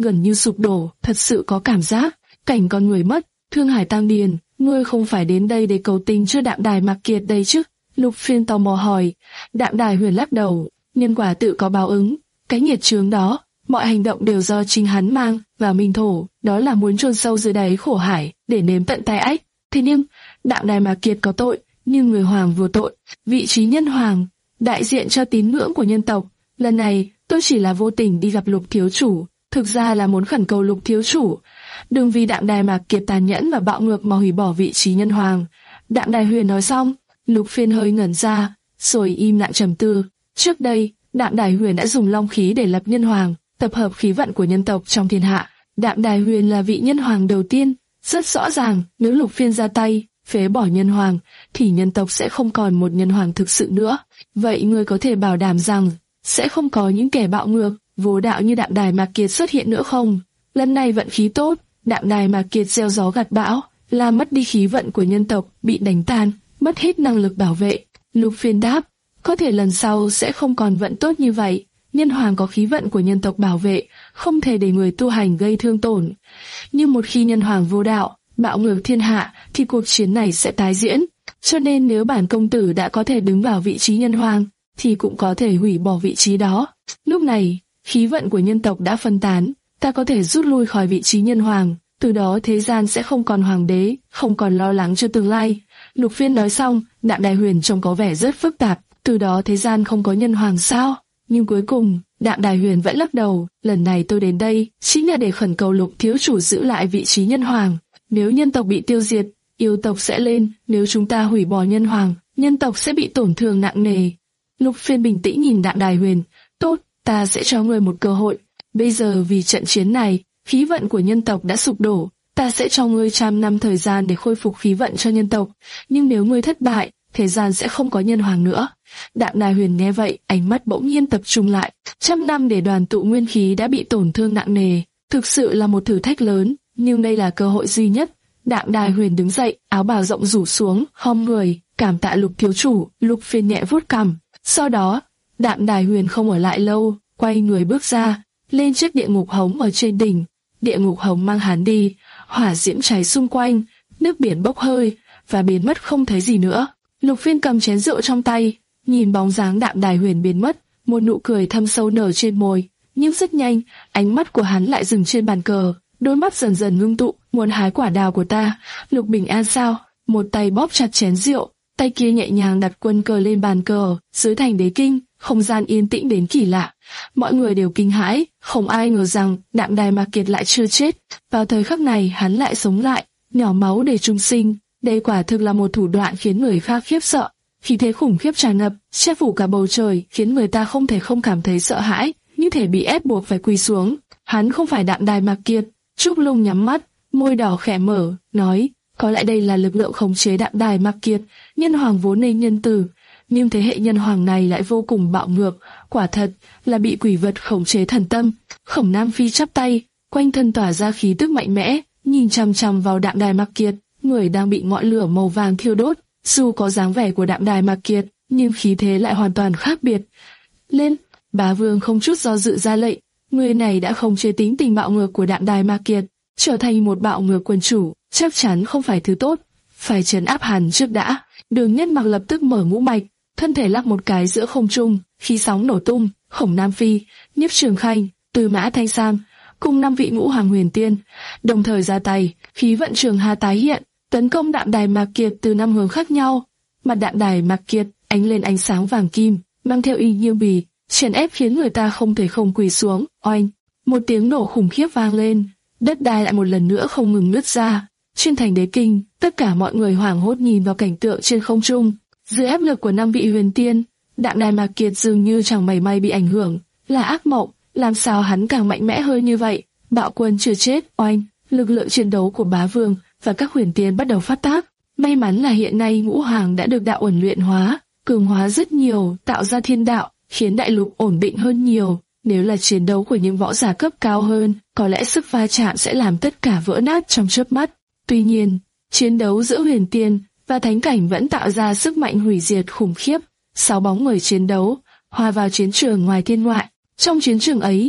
gần như sụp đổ, thật sự có cảm giác cảnh con người mất. Thương Hải Tăng Điền, ngươi không phải đến đây để cầu tình cho Đạm Đài Mạc Kiệt đây chứ? Lục Phiên tò mò hỏi. Đạm Đài Huyền lắc đầu, nhân quả tự có báo ứng, cái nghiệt chướng đó, mọi hành động đều do chính hắn mang vào minh thổ, đó là muốn chôn sâu dưới đáy khổ hải để nếm tận tai ách. Thế nhưng Đạm Đài Mạc Kiệt có tội, nhưng người hoàng vô tội. Vị trí nhân hoàng, đại diện cho tín ngưỡng của nhân tộc. Lần này tôi chỉ là vô tình đi gặp Lục thiếu chủ, thực ra là muốn khẩn cầu Lục thiếu chủ đừng vì Đạm Đài Mạc Kiệt tàn nhẫn và bạo ngược mà hủy bỏ vị trí nhân hoàng. Đạm Đài Huyền nói xong, Lục Phiên hơi ngẩn ra, rồi im lặng trầm tư. Trước đây, Đạm Đài Huyền đã dùng long khí để lập nhân hoàng, tập hợp khí vận của nhân tộc trong thiên hạ. Đạm Đài Huyền là vị nhân hoàng đầu tiên, rất rõ ràng, nếu Lục Phiên ra tay phế bỏ nhân hoàng, thì nhân tộc sẽ không còn một nhân hoàng thực sự nữa. Vậy ngươi có thể bảo đảm rằng sẽ không có những kẻ bạo ngược, vô đạo như Đạm Đài Mạc Kiệt xuất hiện nữa không? Lần này vận khí tốt, Đạm Đài Mạc Kiệt gieo gió gặt bão, làm mất đi khí vận của nhân tộc, bị đánh tan, mất hết năng lực bảo vệ. Lục Phiên đáp, có thể lần sau sẽ không còn vận tốt như vậy. Nhân hoàng có khí vận của nhân tộc bảo vệ, không thể để người tu hành gây thương tổn. Nhưng một khi nhân hoàng vô đạo, bạo ngược thiên hạ, thì cuộc chiến này sẽ tái diễn. Cho nên nếu bản công tử đã có thể đứng vào vị trí nhân hoàng, thì cũng có thể hủy bỏ vị trí đó. Lúc này, khí vận của nhân tộc đã phân tán, ta có thể rút lui khỏi vị trí nhân hoàng, từ đó thế gian sẽ không còn hoàng đế, không còn lo lắng cho tương lai. Lục Phiên nói xong, Đạm Đài Huyền trông có vẻ rất phức tạp, từ đó thế gian không có nhân hoàng sao? Nhưng cuối cùng, Đạm Đài Huyền vẫn lắc đầu, lần này tôi đến đây chính là để khẩn cầu Lục thiếu chủ giữ lại vị trí nhân hoàng. Nếu nhân tộc bị tiêu diệt, yêu tộc sẽ lên, nếu chúng ta hủy bỏ nhân hoàng, nhân tộc sẽ bị tổn thương nặng nề. Lục Phiên bình tĩnh nhìn Đạm Đài Huyền, tốt, ta sẽ cho ngươi một cơ hội. Bây giờ vì trận chiến này, khí vận của nhân tộc đã sụp đổ, ta sẽ cho ngươi trăm năm thời gian để khôi phục khí vận cho nhân tộc. Nhưng nếu ngươi thất bại, thế gian sẽ không có nhân hoàng nữa. Đạm Đài Huyền nghe vậy, ánh mắt bỗng nhiên tập trung lại. Trăm năm để đoàn tụ nguyên khí đã bị tổn thương nặng nề, thực sự là một thử thách lớn, nhưng đây là cơ hội duy nhất. Đạm Đài Huyền đứng dậy, áo bào rộng rủ xuống, khom người, cảm tạ Lục thiếu chủ. Lục Phiên nhẹ vuốt cằm. Sau đó, Đạm Đài Huyền không ở lại lâu, quay người bước ra, lên chiếc địa ngục hống ở trên đỉnh. Địa ngục hống mang hắn đi, hỏa diễm cháy xung quanh, nước biển bốc hơi và biến mất không thấy gì nữa. Lục Phiên cầm chén rượu trong tay, nhìn bóng dáng Đạm Đài Huyền biến mất, một nụ cười thâm sâu nở trên môi, nhưng rất nhanh, ánh mắt của hắn lại dừng trên bàn cờ, đôi mắt dần dần ngưng tụ, muốn hái quả đào của ta. Lục Bình An sao? Một tay bóp chặt chén rượu, tay kia nhẹ nhàng đặt quân cờ lên bàn cờ. Dưới thành đế kinh, không gian yên tĩnh đến kỳ lạ. Mọi người đều kinh hãi, không ai ngờ rằng Đạm Đài Mạc Kiệt lại chưa chết. Vào thời khắc này hắn lại sống lại, nhỏ máu để trung sinh. Đây quả thực là một thủ đoạn khiến người khác khiếp sợ. Khí thế khủng khiếp tràn ngập, che phủ cả bầu trời, khiến người ta không thể không cảm thấy sợ hãi, như thể bị ép buộc phải quỳ xuống. Hắn không phải Đạm Đài Mạc Kiệt. Trúc Lung nhắm mắt, môi đỏ khẽ mở, nói, có lẽ đây là lực lượng khống chế Đạm Đài Mạc Kiệt. Nhân hoàng vốn nên nhân từ, nhưng thế hệ nhân hoàng này lại vô cùng bạo ngược, quả thật là bị quỷ vật khống chế thần tâm. Khổng Nam Phi chắp tay, quanh thân tỏa ra khí tức mạnh mẽ, nhìn chằm chằm vào Đạm Đài Mạc Kiệt, người đang bị ngọn lửa màu vàng thiêu đốt. Dù có dáng vẻ của Đạm Đài Mạc Kiệt, nhưng khí thế lại hoàn toàn khác biệt. Lên, Bá Vương không chút do dự ra lệnh, người này đã khống chế tính tình bạo ngược của Đạm Đài Mạc Kiệt, trở thành một bạo ngược quân chủ, chắc chắn không phải thứ tốt, phải trấn áp hắn trước đã. Đường Nhất Mặc lập tức mở ngũ mạch, thân thể lắc một cái giữa không trung, khí sóng nổ tung. Khổng Nam Phi, Nhiếp Trường Khanh, Tư Mã Thanh Sam cùng năm vị ngũ hoàng huyền tiên đồng thời ra tay, khí vận trường hà tái hiện, tấn công Đạm Đài Mạc Kiệt từ năm hướng khác nhau. Mặt Đạm Đài Mạc Kiệt ánh lên ánh sáng vàng kim, mang theo y nhiêu bì, chèn ép khiến người ta không thể không quỳ xuống. Oanh, một tiếng nổ khủng khiếp vang lên, đất đai lại một lần nữa không ngừng nứt ra. Trên thành đế kinh, tất cả mọi người hoảng hốt nhìn vào cảnh tượng trên không trung. Dưới áp lực của năm vị huyền tiên, Đạm Đài Mạc Kiệt dường như chẳng mảy may bị ảnh hưởng. Là ác mộng, làm sao hắn càng mạnh mẽ hơn như vậy? Bạo quân chưa chết. Oanh, lực lượng chiến đấu của Bá Vương và các huyền tiên bắt đầu phát tác. May mắn là hiện nay ngũ hoàng đã được đạo uẩn luyện hóa, cường hóa rất nhiều, tạo ra thiên đạo, khiến đại lục ổn định hơn nhiều. Nếu là chiến đấu của những võ giả cấp cao hơn, có lẽ sức va chạm sẽ làm tất cả vỡ nát trong chớp mắt. Tuy nhiên, chiến đấu giữa huyền tiên và thánh cảnh vẫn tạo ra sức mạnh hủy diệt khủng khiếp. Sáu bóng người chiến đấu, hòa vào chiến trường ngoài thiên ngoại. Trong chiến trường ấy,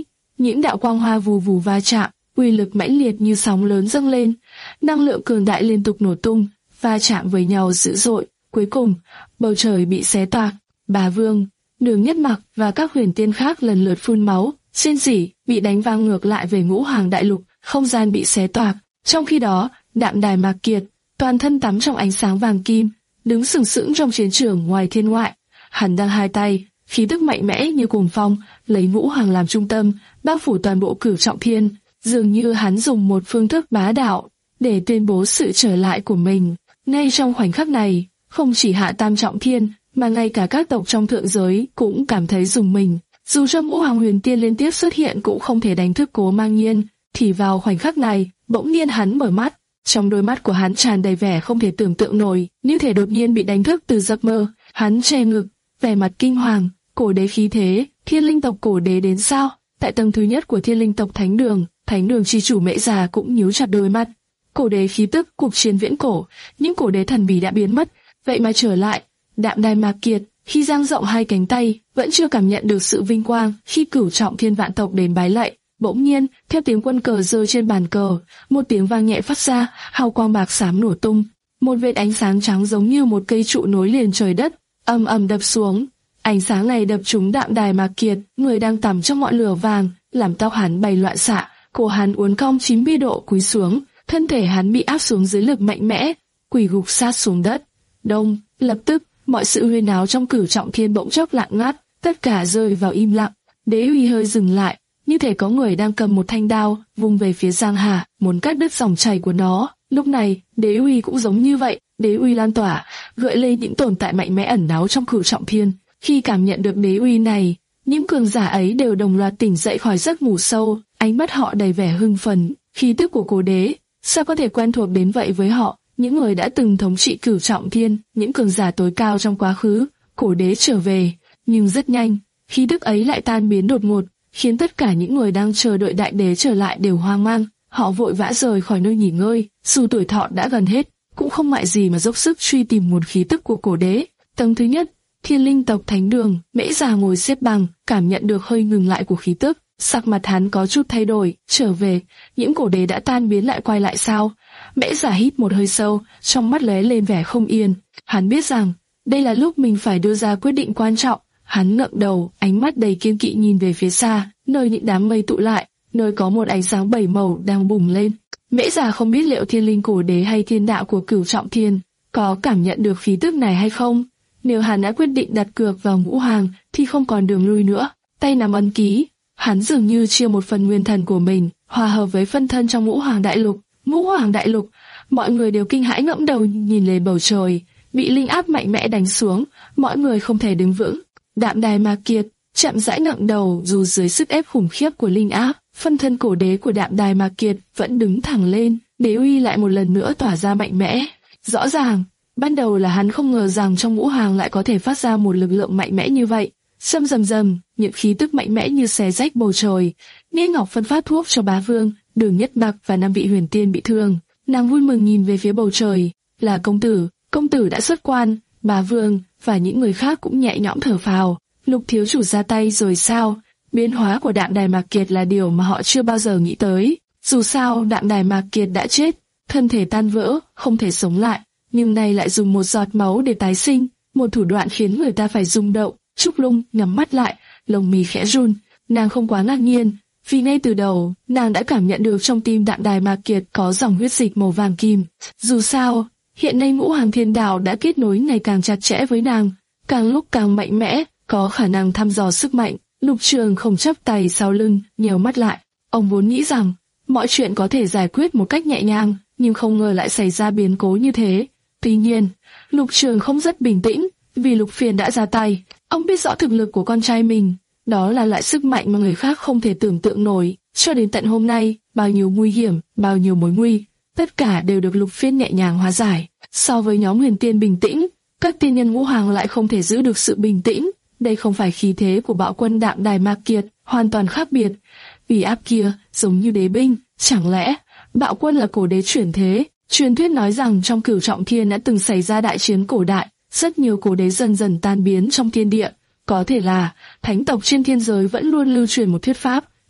những đạo quang hoa vù vù va chạm, uy lực mãnh liệt như sóng lớn dâng lên, năng lượng cường đại liên tục nổ tung, va chạm với nhau dữ dội. Cuối cùng, bầu trời bị xé toạc. Bá Vương, Đường Nhất Mặc và các huyền tiên khác lần lượt phun máu, rên rỉ, bị đánh văng ngược lại về Ngũ Hoàng Đại Lục, không gian bị xé toạc. Trong khi đó, Đạm Đài Mạc Kiệt, toàn thân tắm trong ánh sáng vàng kim, đứng sừng sững trong chiến trường ngoài thiên ngoại. Hắn đang hai tay, khí tức mạnh mẽ như cuồng phong, lấy Ngũ Hoàng làm trung tâm, bao phủ toàn bộ Cửu Trọng Thiên, dường như hắn dùng một phương thức bá đạo để tuyên bố sự trở lại của mình. Ngay trong khoảnh khắc này, không chỉ Hạ Tam Trọng Thiên, mà ngay cả các tộc trong thượng giới cũng cảm thấy rùng mình. Dù cho Ngũ Hoàng Huyền Tiên liên tiếp xuất hiện cũng không thể đánh thức Cố Mang Nhiên, thì vào khoảnh khắc này, bỗng nhiên hắn mở mắt. Trong đôi mắt của hắn tràn đầy vẻ không thể tưởng tượng nổi, như thể đột nhiên bị đánh thức từ giấc mơ. Hắn che ngực, vẻ mặt kinh hoàng. Cổ đế khí thế, Thiên Linh tộc cổ đế đến sao? Tại tầng thứ nhất của Thiên Linh tộc Thánh Đường, Thánh Đường chi chủ Mễ Già cũng nhíu chặt đôi mắt. Cổ đế khí tức, cuộc chiến viễn cổ, những cổ đế thần bí đã biến mất, vậy mà trở lại. Đạm Đài Mạc Kiệt, khi dang rộng hai cánh tay, vẫn chưa cảm nhận được sự vinh quang. Khi Cửu Trọng Thiên vạn tộc đến bái lạy, bỗng nhiên, theo tiếng quân cờ rơi trên bàn cờ, một tiếng vang nhẹ phát ra, hào quang bạc xám nổ tung, một vệt ánh sáng trắng giống như một cây trụ nối liền trời đất, ầm ầm đập xuống. Ánh sáng này đập trúng Đạm Đài Mạc Kiệt, người đang tắm trong ngọn lửa vàng, làm tóc hắn bay loạn xạ, cổ hắn uốn cong chín mươi độ cúi xuống, thân thể hắn bị áp xuống dưới lực mạnh mẽ, quỳ gục sát xuống đất. Đông, lập tức, mọi sự huyên náo trong Cửu Trọng Thiên bỗng chốc lặng ngắt, tất cả rơi vào im lặng. Đế uy hơi dừng lại, như thể có người đang cầm một thanh đao, vung về phía Giang Hà, muốn cắt đứt dòng chảy của nó. Lúc này, đế uy cũng giống như vậy, đế uy lan tỏa, gợi lên những tồn tại mạnh mẽ ẩn náu trong Cửu Trọng Thiên. Khi cảm nhận được đế uy này, những cường giả ấy đều đồng loạt tỉnh dậy khỏi giấc ngủ sâu, ánh mắt họ đầy vẻ hưng phấn. Khí tức của cổ đế, sao có thể quen thuộc đến vậy với họ? Những người đã từng thống trị Cửu Trọng Thiên, những cường giả tối cao trong quá khứ, cổ đế trở về, nhưng rất nhanh, khí tức ấy lại tan biến đột ngột, khiến tất cả những người đang chờ đợi đại đế trở lại đều hoang mang. Họ vội vã rời khỏi nơi nghỉ ngơi, dù tuổi thọ đã gần hết, cũng không ngại gì mà dốc sức truy tìm nguồn khí tức của cổ đế. Tầng thứ nhất, Thiên Linh tộc Thánh Đường, Mễ Già ngồi xếp bằng, cảm nhận được hơi ngừng lại của khí tức, sắc mặt hắn có chút thay đổi. Trở về, những cổ đế đã tan biến lại quay lại sao? Mễ Già hít một hơi sâu, trong mắt lóe lên vẻ không yên. Hắn biết rằng đây là lúc mình phải đưa ra quyết định quan trọng. Hắn ngẩng đầu, ánh mắt đầy kiên kỵ nhìn về phía xa, nơi những đám mây tụ lại, nơi có một ánh sáng bảy màu đang bùng lên. Mễ Già không biết liệu Thiên Linh cổ đế hay thiên đạo của Cửu Trọng Thiên có cảm nhận được khí tức này hay không. Nếu hắn đã quyết định đặt cược vào Ngũ Hoàng, thì không còn đường lui nữa. Tay nắm ấn ký, hắn dường như chia một phần nguyên thần của mình, hòa hợp với phân thân trong Ngũ Hoàng Đại Lục. Ngũ Hoàng Đại Lục, mọi người đều kinh hãi ngẩng đầu nhìn lên bầu trời, bị linh áp mạnh mẽ đánh xuống, mọi người không thể đứng vững. Đạm Đài Mạc Kiệt chậm rãi ngẩng đầu, dù dưới sức ép khủng khiếp của linh áp, phân thân cổ đế của Đạm Đài Mạc Kiệt vẫn đứng thẳng lên, đế uy lại một lần nữa tỏa ra mạnh mẽ. Rõ ràng, ban đầu là hắn không ngờ rằng trong Ngũ Hoàng lại có thể phát ra một lực lượng mạnh mẽ như vậy. Sâm rầm rầm, những khí tức mạnh mẽ như xé rách bầu trời. Niết Ngọc phân phát thuốc cho Bá Vương, Đường Nhất Mặc và năm vị huyền tiên bị thương. Nàng vui mừng nhìn về phía bầu trời, là công tử, công tử đã xuất quan. Bá Vương và những người khác cũng nhẹ nhõm thở phào. Lục thiếu chủ ra tay rồi sao? Biến hóa của Đạm Đài Mạc Kiệt là điều mà họ chưa bao giờ nghĩ tới. Dù sao Đạm Đài Mạc Kiệt đã chết, thân thể tan vỡ, không thể sống lại, nhưng nay lại dùng một giọt máu để tái sinh, một thủ đoạn khiến người ta phải rung động. Trúc Lung nhắm mắt lại, lông mi khẽ run. Nàng không quá ngạc nhiên, vì ngay từ đầu nàng đã cảm nhận được trong tim Đạm Đài Mạc Kiệt có dòng huyết dịch màu vàng kim. Dù sao, hiện nay Ngũ Hoàng Thiên Đạo đã kết nối ngày càng chặt chẽ với nàng, càng lúc càng mạnh mẽ, có khả năng thăm dò sức mạnh. Lục Trường không chắp tay sau lưng, nheo mắt lại. Ông vốn nghĩ rằng mọi chuyện có thể giải quyết một cách nhẹ nhàng, nhưng không ngờ lại xảy ra biến cố như thế. Tuy nhiên, Lục Trường không rất bình tĩnh, vì Lục Phiền đã ra tay. Ông biết rõ thực lực của con trai mình, đó là loại sức mạnh mà người khác không thể tưởng tượng nổi. Cho đến tận hôm nay, bao nhiêu nguy hiểm, bao nhiêu mối nguy, tất cả đều được Lục Phiên nhẹ nhàng hóa giải. So với nhóm huyền tiên bình tĩnh, các tiên nhân Ngũ Hoàng lại không thể giữ được sự bình tĩnh. Đây không phải khí thế của bạo quân Đạm Đài Mạc Kiệt, hoàn toàn khác biệt. Uy áp kia giống như đế binh, chẳng lẽ bạo quân là cổ đế chuyển thế? Truyền thuyết nói rằng trong Cửu Trọng Thiên đã từng xảy ra đại chiến cổ đại, rất nhiều cổ đế dần dần tan biến trong thiên địa. Có thể là thánh tộc trên thiên giới vẫn luôn lưu truyền một thuyết pháp,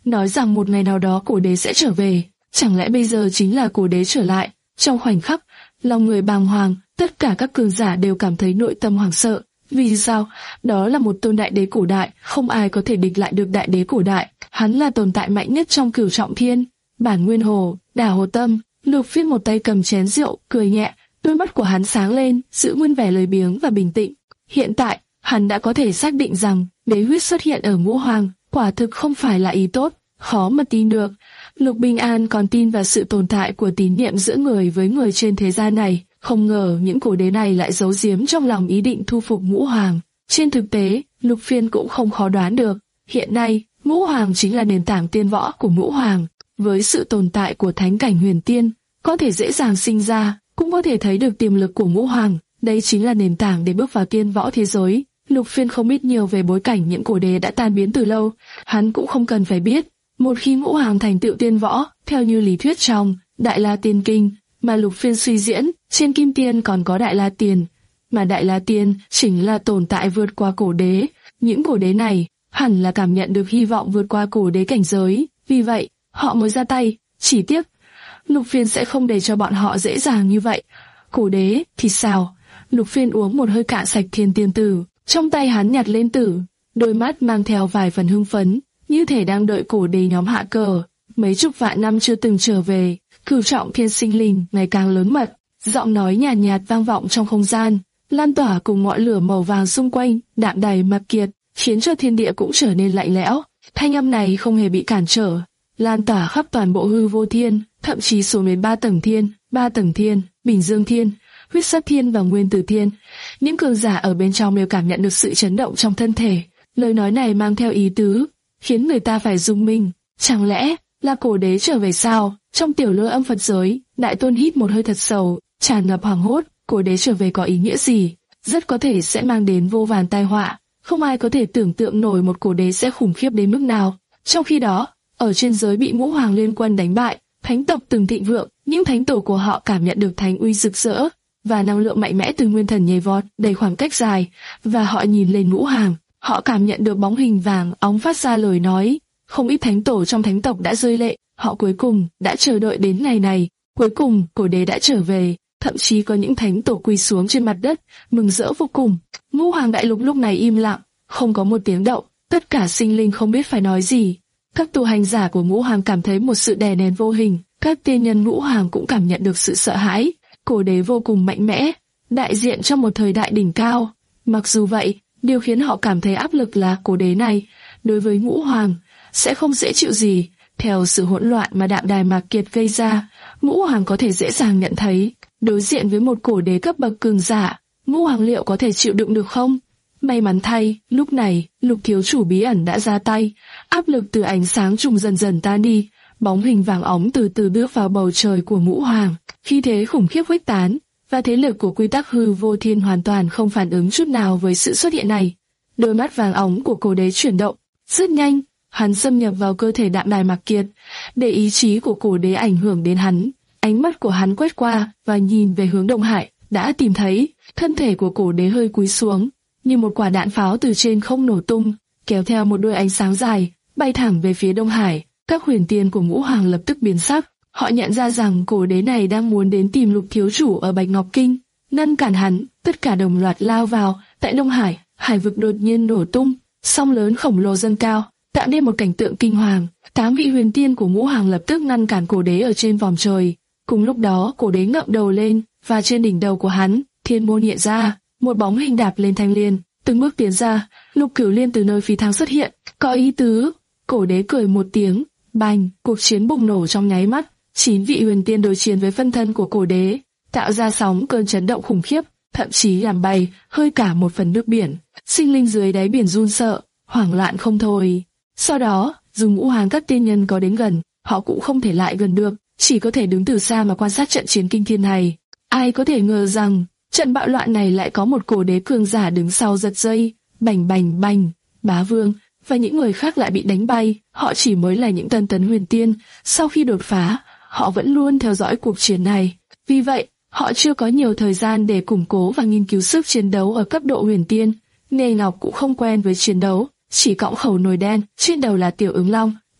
nói rằng một ngày nào đó cổ đế sẽ trở về. Chẳng lẽ bây giờ chính là cổ đế trở lại? Trong khoảnh khắc, lòng người bàng hoàng, tất cả các cường giả đều cảm thấy nội tâm hoảng sợ. Vì sao? Đó là một tôn đại đế cổ đại, không ai có thể địch lại được đại đế cổ đại. Hắn là tồn tại mạnh nhất trong cửu trọng thiên. Bản Nguyên Hồ, Đả Hồ Tâm. Lục Phiên một tay cầm chén rượu, cười nhẹ, đôi mắt của hắn sáng lên, giữ nguyên vẻ lười biếng và bình tĩnh. Hiện tại, hắn đã có thể xác định rằng đế huyết xuất hiện ở Ngũ Hoàng, quả thực không phải là ý tốt, khó mà tin được. Lục Bình An còn tin vào sự tồn tại của tín niệm giữa người với người trên thế gian này, không ngờ những cổ đế này lại giấu giếm trong lòng ý định thu phục Ngũ Hoàng. Trên thực tế, Lục Phiên cũng không khó đoán được, hiện nay, Ngũ Hoàng chính là nền tảng tiên võ của Ngũ Hoàng, với sự tồn tại của thánh cảnh huyền tiên, có thể dễ dàng sinh ra, cũng có thể thấy được tiềm lực của Ngũ Hoàng, đây chính là nền tảng để bước vào tiên võ thế giới. Lục Phiên không biết nhiều về bối cảnh những cổ đế đã tan biến từ lâu, hắn cũng không cần phải biết. Một khi Ngũ Hoàng thành tựu tiên võ, theo như lý thuyết trong Đại La Tiên Kinh mà Lục Phiên suy diễn, trên Kim Tiên còn có Đại La Tiên, mà Đại La Tiên chính là tồn tại vượt qua cổ đế. Những cổ đế này hẳn là cảm nhận được hy vọng vượt qua cổ đế cảnh giới, vì vậy họ mới ra tay. Chỉ tiếc, Lục Phiên sẽ không để cho bọn họ dễ dàng như vậy. Cổ đế thì sao? Lục Phiên uống một hơi cạn sạch Thiên Tiên Tử, trong tay hắn nhặt lên tử, đôi mắt mang theo vài phần hưng phấn, như thể đang đợi cổ đế nhóm hạ cờ. Mấy chục vạn năm chưa từng trở về, cửu trọng thiên sinh linh ngày càng lớn mật, giọng nói nhàn nhạt, nhạt vang vọng trong không gian, lan tỏa cùng ngọn lửa màu vàng xung quanh, đạm đầy mặc kiệt, khiến cho thiên địa cũng trở nên lạnh lẽo. Thanh âm này không hề bị cản trở, lan tỏa khắp toàn bộ hư vô thiên, thậm chí xuống đến ba tầng thiên, ba tầng thiên, Bình Dương Thiên, Huyết Sát Thiên và Nguyên Tử Thiên. Những cường giả ở bên trong đều cảm nhận được sự chấn động trong thân thể. Lời nói này mang theo ý tứ, khiến người ta phải rung mình. Chẳng lẽ là cổ đế trở về sao? Trong tiểu lôi âm Phật giới, Đại Tôn hít một hơi thật sâu, tràn ngập hoảng hốt. Cổ đế trở về có ý nghĩa gì? Rất có thể sẽ mang đến vô vàn tai họa. Không ai có thể tưởng tượng nổi một cổ đế sẽ khủng khiếp đến mức nào. Trong khi đó, ở trên giới bị Ngũ Hoàng liên quân đánh bại, thánh tộc từng thịnh vượng, những thánh tổ của họ cảm nhận được thánh uy rực rỡ và năng lượng mạnh mẽ từ nguyên thần nhảy vọt đầy khoảng cách dài, và họ nhìn lên Ngũ Hoàng, họ cảm nhận được bóng hình vàng óng phát ra lời nói. Không ít thánh tổ trong thánh tộc đã rơi lệ, họ cuối cùng đã chờ đợi đến ngày này. Cuối cùng, cổ đế đã trở về, thậm chí có những thánh tổ quỳ xuống trên mặt đất, mừng rỡ vô cùng. Ngũ Hoàng đại lục lúc này im lặng, không có một tiếng động, tất cả sinh linh không biết phải nói gì. Các tu hành giả của Ngũ Hoàng cảm thấy một sự đè nén vô hình, các tiên nhân Ngũ Hoàng cũng cảm nhận được sự sợ hãi. Cổ đế vô cùng mạnh mẽ, đại diện trong một thời đại đỉnh cao. Mặc dù vậy, điều khiến họ cảm thấy áp lực là cổ đế này, đối với Ngũ Hoàng, sẽ không dễ chịu gì. Theo sự hỗn loạn mà Đạm Đài Mạc Kiệt gây ra, Ngũ Hoàng có thể dễ dàng nhận thấy, đối diện với một cổ đế cấp bậc cường giả, Ngũ Hoàng liệu có thể chịu đựng được không? May mắn thay, lúc này, Lục thiếu chủ bí ẩn đã ra tay, áp lực từ ánh sáng trùng dần dần tan đi, bóng hình vàng óng từ từ bước vào bầu trời của Ngũ Hoàng, khí thế khủng khiếp khuếch tán, và thế lực của quy tắc hư vô thiên hoàn toàn không phản ứng chút nào với sự xuất hiện này. Đôi mắt vàng óng của cổ đế chuyển động, rất nhanh, hắn xâm nhập vào cơ thể Đạm Đài Mạc Kiệt, để ý chí của cổ đế ảnh hưởng đến hắn. Ánh mắt của hắn quét qua và nhìn về hướng Đông Hải, đã tìm thấy thân thể của cổ đế hơi cúi xuống, như một quả đạn pháo từ trên không nổ tung, kéo theo một đôi ánh sáng dài, bay thẳng về phía Đông Hải. Các huyền tiên của Ngũ Hoàng lập tức biến sắc, họ nhận ra rằng cổ đế này đang muốn đến tìm Lục thiếu chủ ở Bạch Ngọc Kinh, ngăn cản hắn. Tất cả đồng loạt lao vào. Tại Đông Hải, hải vực đột nhiên nổ tung, sóng lớn khổng lồ dâng cao, tạo nên một cảnh tượng kinh hoàng. Tám vị huyền tiên của Ngũ Hoàng lập tức ngăn cản cổ đế ở trên vòm trời. Cùng lúc đó, cổ đế ngậm đầu lên, và trên đỉnh đầu của hắn, thiên môn hiện ra, một bóng hình đạp lên thanh liên, từng bước tiến ra. Lục Cửu Liên từ nơi phi thăng xuất hiện, có ý tứ. Cổ đế cười một tiếng, bành, cuộc chiến bùng nổ trong nháy mắt. Chín vị huyền tiên đối chiến với phân thân của cổ đế, tạo ra sóng cơn chấn động khủng khiếp, thậm chí làm bay hơi cả một phần nước biển. Sinh linh dưới đáy biển run sợ, hoảng loạn không thôi. Sau đó, dù Ngũ Hoàng các tiên nhân có đến gần, họ cũng không thể lại gần được, chỉ có thể đứng từ xa mà quan sát trận chiến kinh thiên này. Ai có thể ngờ rằng trận bạo loạn này lại có một cổ đế cường giả đứng sau giật dây, bành bành bành. Bá Vương và những người khác lại bị đánh bay. Họ chỉ mới là những tân tấn huyền tiên, sau khi đột phá, họ vẫn luôn theo dõi cuộc chiến này. Vì vậy, họ chưa có nhiều thời gian để củng cố và nghiên cứu sức chiến đấu ở cấp độ huyền tiên. Nghề Ngọc cũng không quen với chiến đấu, chỉ cõng khẩu nồi đen, trên đầu là tiểu ứng long,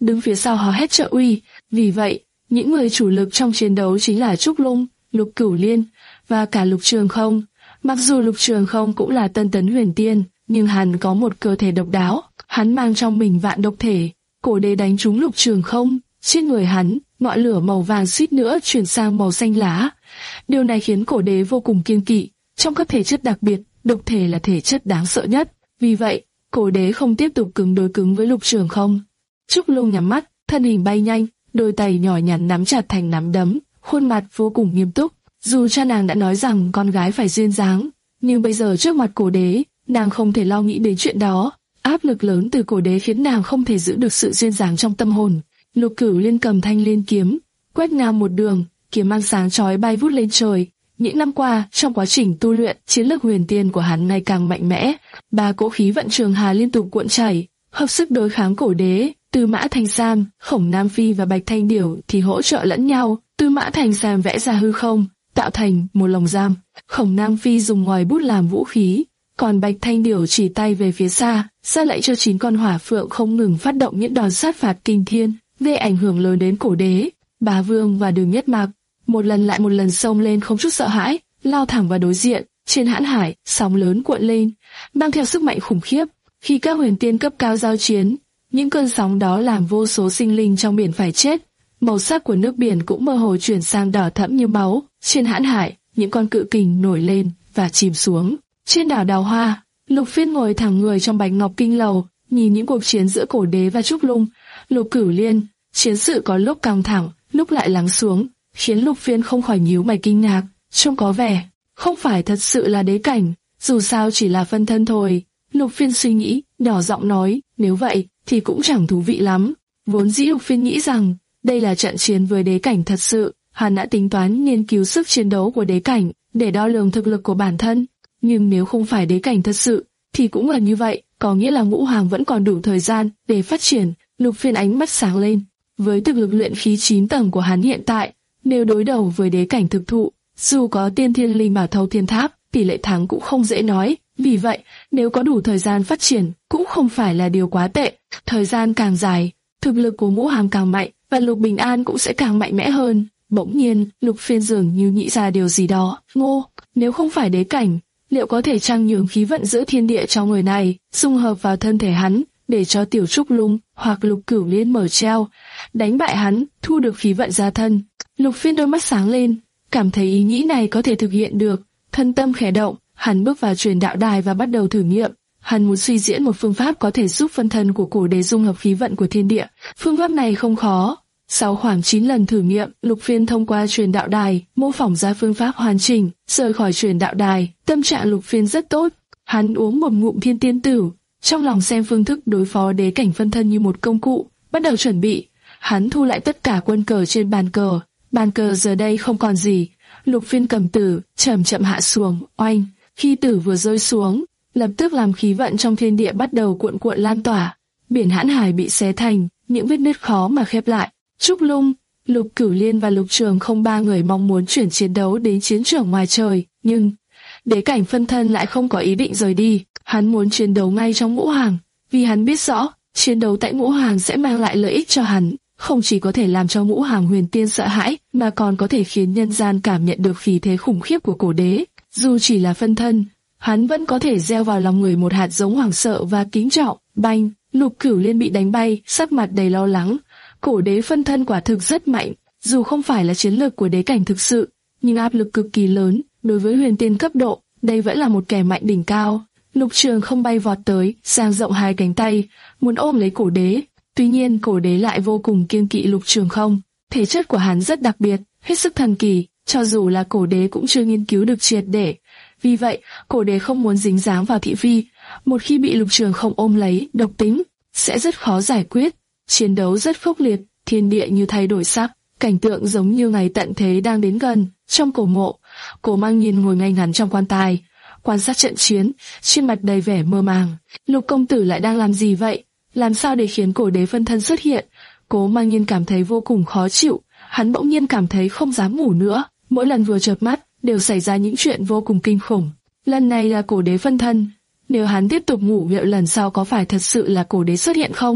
đứng phía sau hò hét trợ uy. Vì vậy, những người chủ lực trong chiến đấu chính là Trúc Lung, Lục Cửu Liên và cả Lục Trường Không. Mặc dù Lục Trường Không cũng là tân tấn huyền tiên, nhưng hắn có một cơ thể độc đáo. Hắn mang trong mình vạn độc thể. Cổ đế đánh trúng Lục Trường Không, trên người hắn, ngọn lửa màu vàng suýt nữa chuyển sang màu xanh lá. Điều này khiến cổ đế vô cùng kiêng kỵ. Trong các thể chất đặc biệt, độc thể là thể chất đáng sợ nhất. Vì vậy, cổ đế không tiếp tục cứng đối cứng với Lục Trường Không. Trúc Lung nhắm mắt, thân hình bay nhanh, đôi tay nhỏ nhắn nắm chặt thành nắm đấm, khuôn mặt vô cùng nghiêm túc. Dù cha nàng đã nói rằng con gái phải duyên dáng, nhưng bây giờ trước mặt cổ đế, nàng không thể lo nghĩ đến chuyện đó. Áp lực lớn từ cổ đế khiến nàng không thể giữ được sự duyên dáng trong tâm hồn. Lục Cửu Liên cầm thanh liên kiếm, quét ngang một đường, kiếm mang sáng chói bay vút lên trời. Những năm qua, trong quá trình tu luyện, chiến lược huyền tiên của hắn ngày càng mạnh mẽ. Ba cỗ khí vận trường hà liên tục cuộn chảy, hợp sức đối kháng cổ đế. Tư Mã Thành Sam, Khổng Nam Phi và Bạch Thanh Điểu thì hỗ trợ lẫn nhau. Tư Mã Thành Sam vẽ ra hư không, tạo thành một lồng giam. Khổng Nam Phi dùng ngòi bút làm vũ khí, còn Bạch Thanh Điểu chỉ tay về phía xa, ra lệnh cho chín con hỏa phượng không ngừng phát động những đòn sát phạt kinh thiên, gây ảnh hưởng lớn đến cổ đế. Bá Vương và Đường Nhất Mạc một lần lại một lần xông lên không chút sợ hãi, lao thẳng vào đối diện. Trên hãn hải, sóng lớn cuộn lên, mang theo sức mạnh khủng khiếp. Khi các huyền tiên cấp cao giao chiến, những cơn sóng đó làm vô số sinh linh trong biển phải chết. Màu sắc của nước biển cũng mơ hồ chuyển sang đỏ thẫm như máu. Trên hãn hải, những con cự kình nổi lên và chìm xuống. Trên đảo Đào Hoa, Lục Phiên ngồi thẳng người trong Bạch Ngọc Kinh Lầu, nhìn những cuộc chiến giữa cổ đế và Trúc Lung, Lục Cửu Liên. Chiến sự có lúc căng thẳng, lúc lại lắng xuống, khiến Lục Phiên không khỏi nhíu mày kinh ngạc. Trông có vẻ không phải thật sự là đế cảnh, dù sao chỉ là phân thân thôi. Lục Phiên suy nghĩ, nhỏ giọng nói, nếu vậy thì cũng chẳng thú vị lắm. Vốn dĩ Lục Phiên nghĩ rằng đây là trận chiến với đế cảnh thật sự, hắn đã tính toán nghiên cứu sức chiến đấu của đế cảnh để đo lường thực lực của bản thân. Nhưng nếu không phải đế cảnh thật sự, thì cũng là như vậy, có nghĩa là Ngũ Hoàng vẫn còn đủ thời gian để phát triển. Lục Phiên ánh mắt sáng lên. Với thực lực luyện khí chín tầng của hắn hiện tại, nếu đối đầu với đế cảnh thực thụ, dù có tiên thiên linh bảo thâu thiên tháp, tỷ lệ thắng cũng không dễ nói. Vì vậy, nếu có đủ thời gian phát triển, cũng không phải là điều quá tệ. Thời gian càng dài, thực lực của Ngũ Hoàng càng mạnh, và Lục Bình An cũng sẽ càng mạnh mẽ hơn. Bỗng nhiên, Lục Phiên dường như nghĩ ra điều gì đó. Ngô, nếu không phải đế cảnh, liệu có thể trang nhường khí vận giữa thiên địa cho người này, dung hợp vào thân thể hắn, để cho Tiểu Trúc Lung hoặc Lục Cửu Liên mở treo, đánh bại hắn, thu được khí vận ra thân. Lục Phiên đôi mắt sáng lên, cảm thấy ý nghĩ này có thể thực hiện được. Thân tâm khẽ động, hắn bước vào truyền đạo đài và bắt đầu thử nghiệm. Hắn muốn suy diễn một phương pháp có thể giúp phân thân của cổ đế dung hợp khí vận của thiên địa. Phương pháp này không khó. Sau khoảng chín lần thử nghiệm, Lục Phiên thông qua truyền đạo đài, mô phỏng ra phương pháp hoàn chỉnh. Rời khỏi truyền đạo đài, tâm trạng Lục Phiên rất tốt. Hắn uống một ngụm thiên tiên tử, trong lòng xem phương thức đối phó đế cảnh phân thân như một công cụ, bắt đầu chuẩn bị. Hắn thu lại tất cả quân cờ trên bàn cờ. Bàn cờ giờ đây không còn gì. Lục Phiên cầm tử, chậm chậm hạ xuống, oanh. Khi tử vừa rơi xuống, lập tức làm khí vận trong thiên địa bắt đầu cuộn cuộn lan tỏa. Biển hãn hải bị xé thành những vết nứt khó mà khép lại. Trúc Lung, Lục Cửu Liên và Lục Trường Không ba người mong muốn chuyển chiến đấu đến chiến trường ngoài trời, nhưng đế cảnh phân thân lại không có ý định rời đi. Hắn muốn chiến đấu ngay trong Ngũ Hoàng, vì hắn biết rõ chiến đấu tại Ngũ Hoàng sẽ mang lại lợi ích cho hắn, không chỉ có thể làm cho Ngũ Hoàng huyền tiên sợ hãi, mà còn có thể khiến nhân gian cảm nhận được khí thế khủng khiếp của cổ đế. Dù chỉ là phân thân, hắn vẫn có thể gieo vào lòng người một hạt giống hoảng sợ và kính trọng. Banh, Lục Cửu Liên bị đánh bay, sắc mặt đầy lo lắng. Cổ đế phân thân quả thực rất mạnh, dù không phải là chiến lược của đế cảnh thực sự, nhưng áp lực cực kỳ lớn. Đối với huyền tiên cấp độ, đây vẫn là một kẻ mạnh đỉnh cao. Lục Trường Không bay vọt tới, dang rộng hai cánh tay, muốn ôm lấy cổ đế. Tuy nhiên cổ đế lại vô cùng kiêng kỵ Lục Trường Không. Thể chất của hắn rất đặc biệt, hết sức thần kỳ, cho dù là cổ đế cũng chưa nghiên cứu được triệt để. Vì vậy, cổ đế không muốn dính dáng vào thị phi. Một khi bị Lục Trường Không ôm lấy, độc tính sẽ rất khó giải quyết. Chiến đấu rất khốc liệt, thiên địa như thay đổi sắc, cảnh tượng giống như ngày tận thế đang đến gần. Trong cổ mộ, Cổ Mang Nhiên ngồi ngay ngắn trong quan tài, quan sát trận chiến, trên mặt đầy vẻ mơ màng. Lục công tử lại đang làm gì vậy? Làm sao để khiến cổ đế phân thân xuất hiện? Cố Mang Nhiên cảm thấy vô cùng khó chịu, hắn bỗng nhiên cảm thấy không dám ngủ nữa. Mỗi lần vừa chợp mắt, đều xảy ra những chuyện vô cùng kinh khủng. Lần này là cổ đế phân thân, nếu hắn tiếp tục ngủ liệu lần sau có phải thật sự là cổ đế xuất hiện không?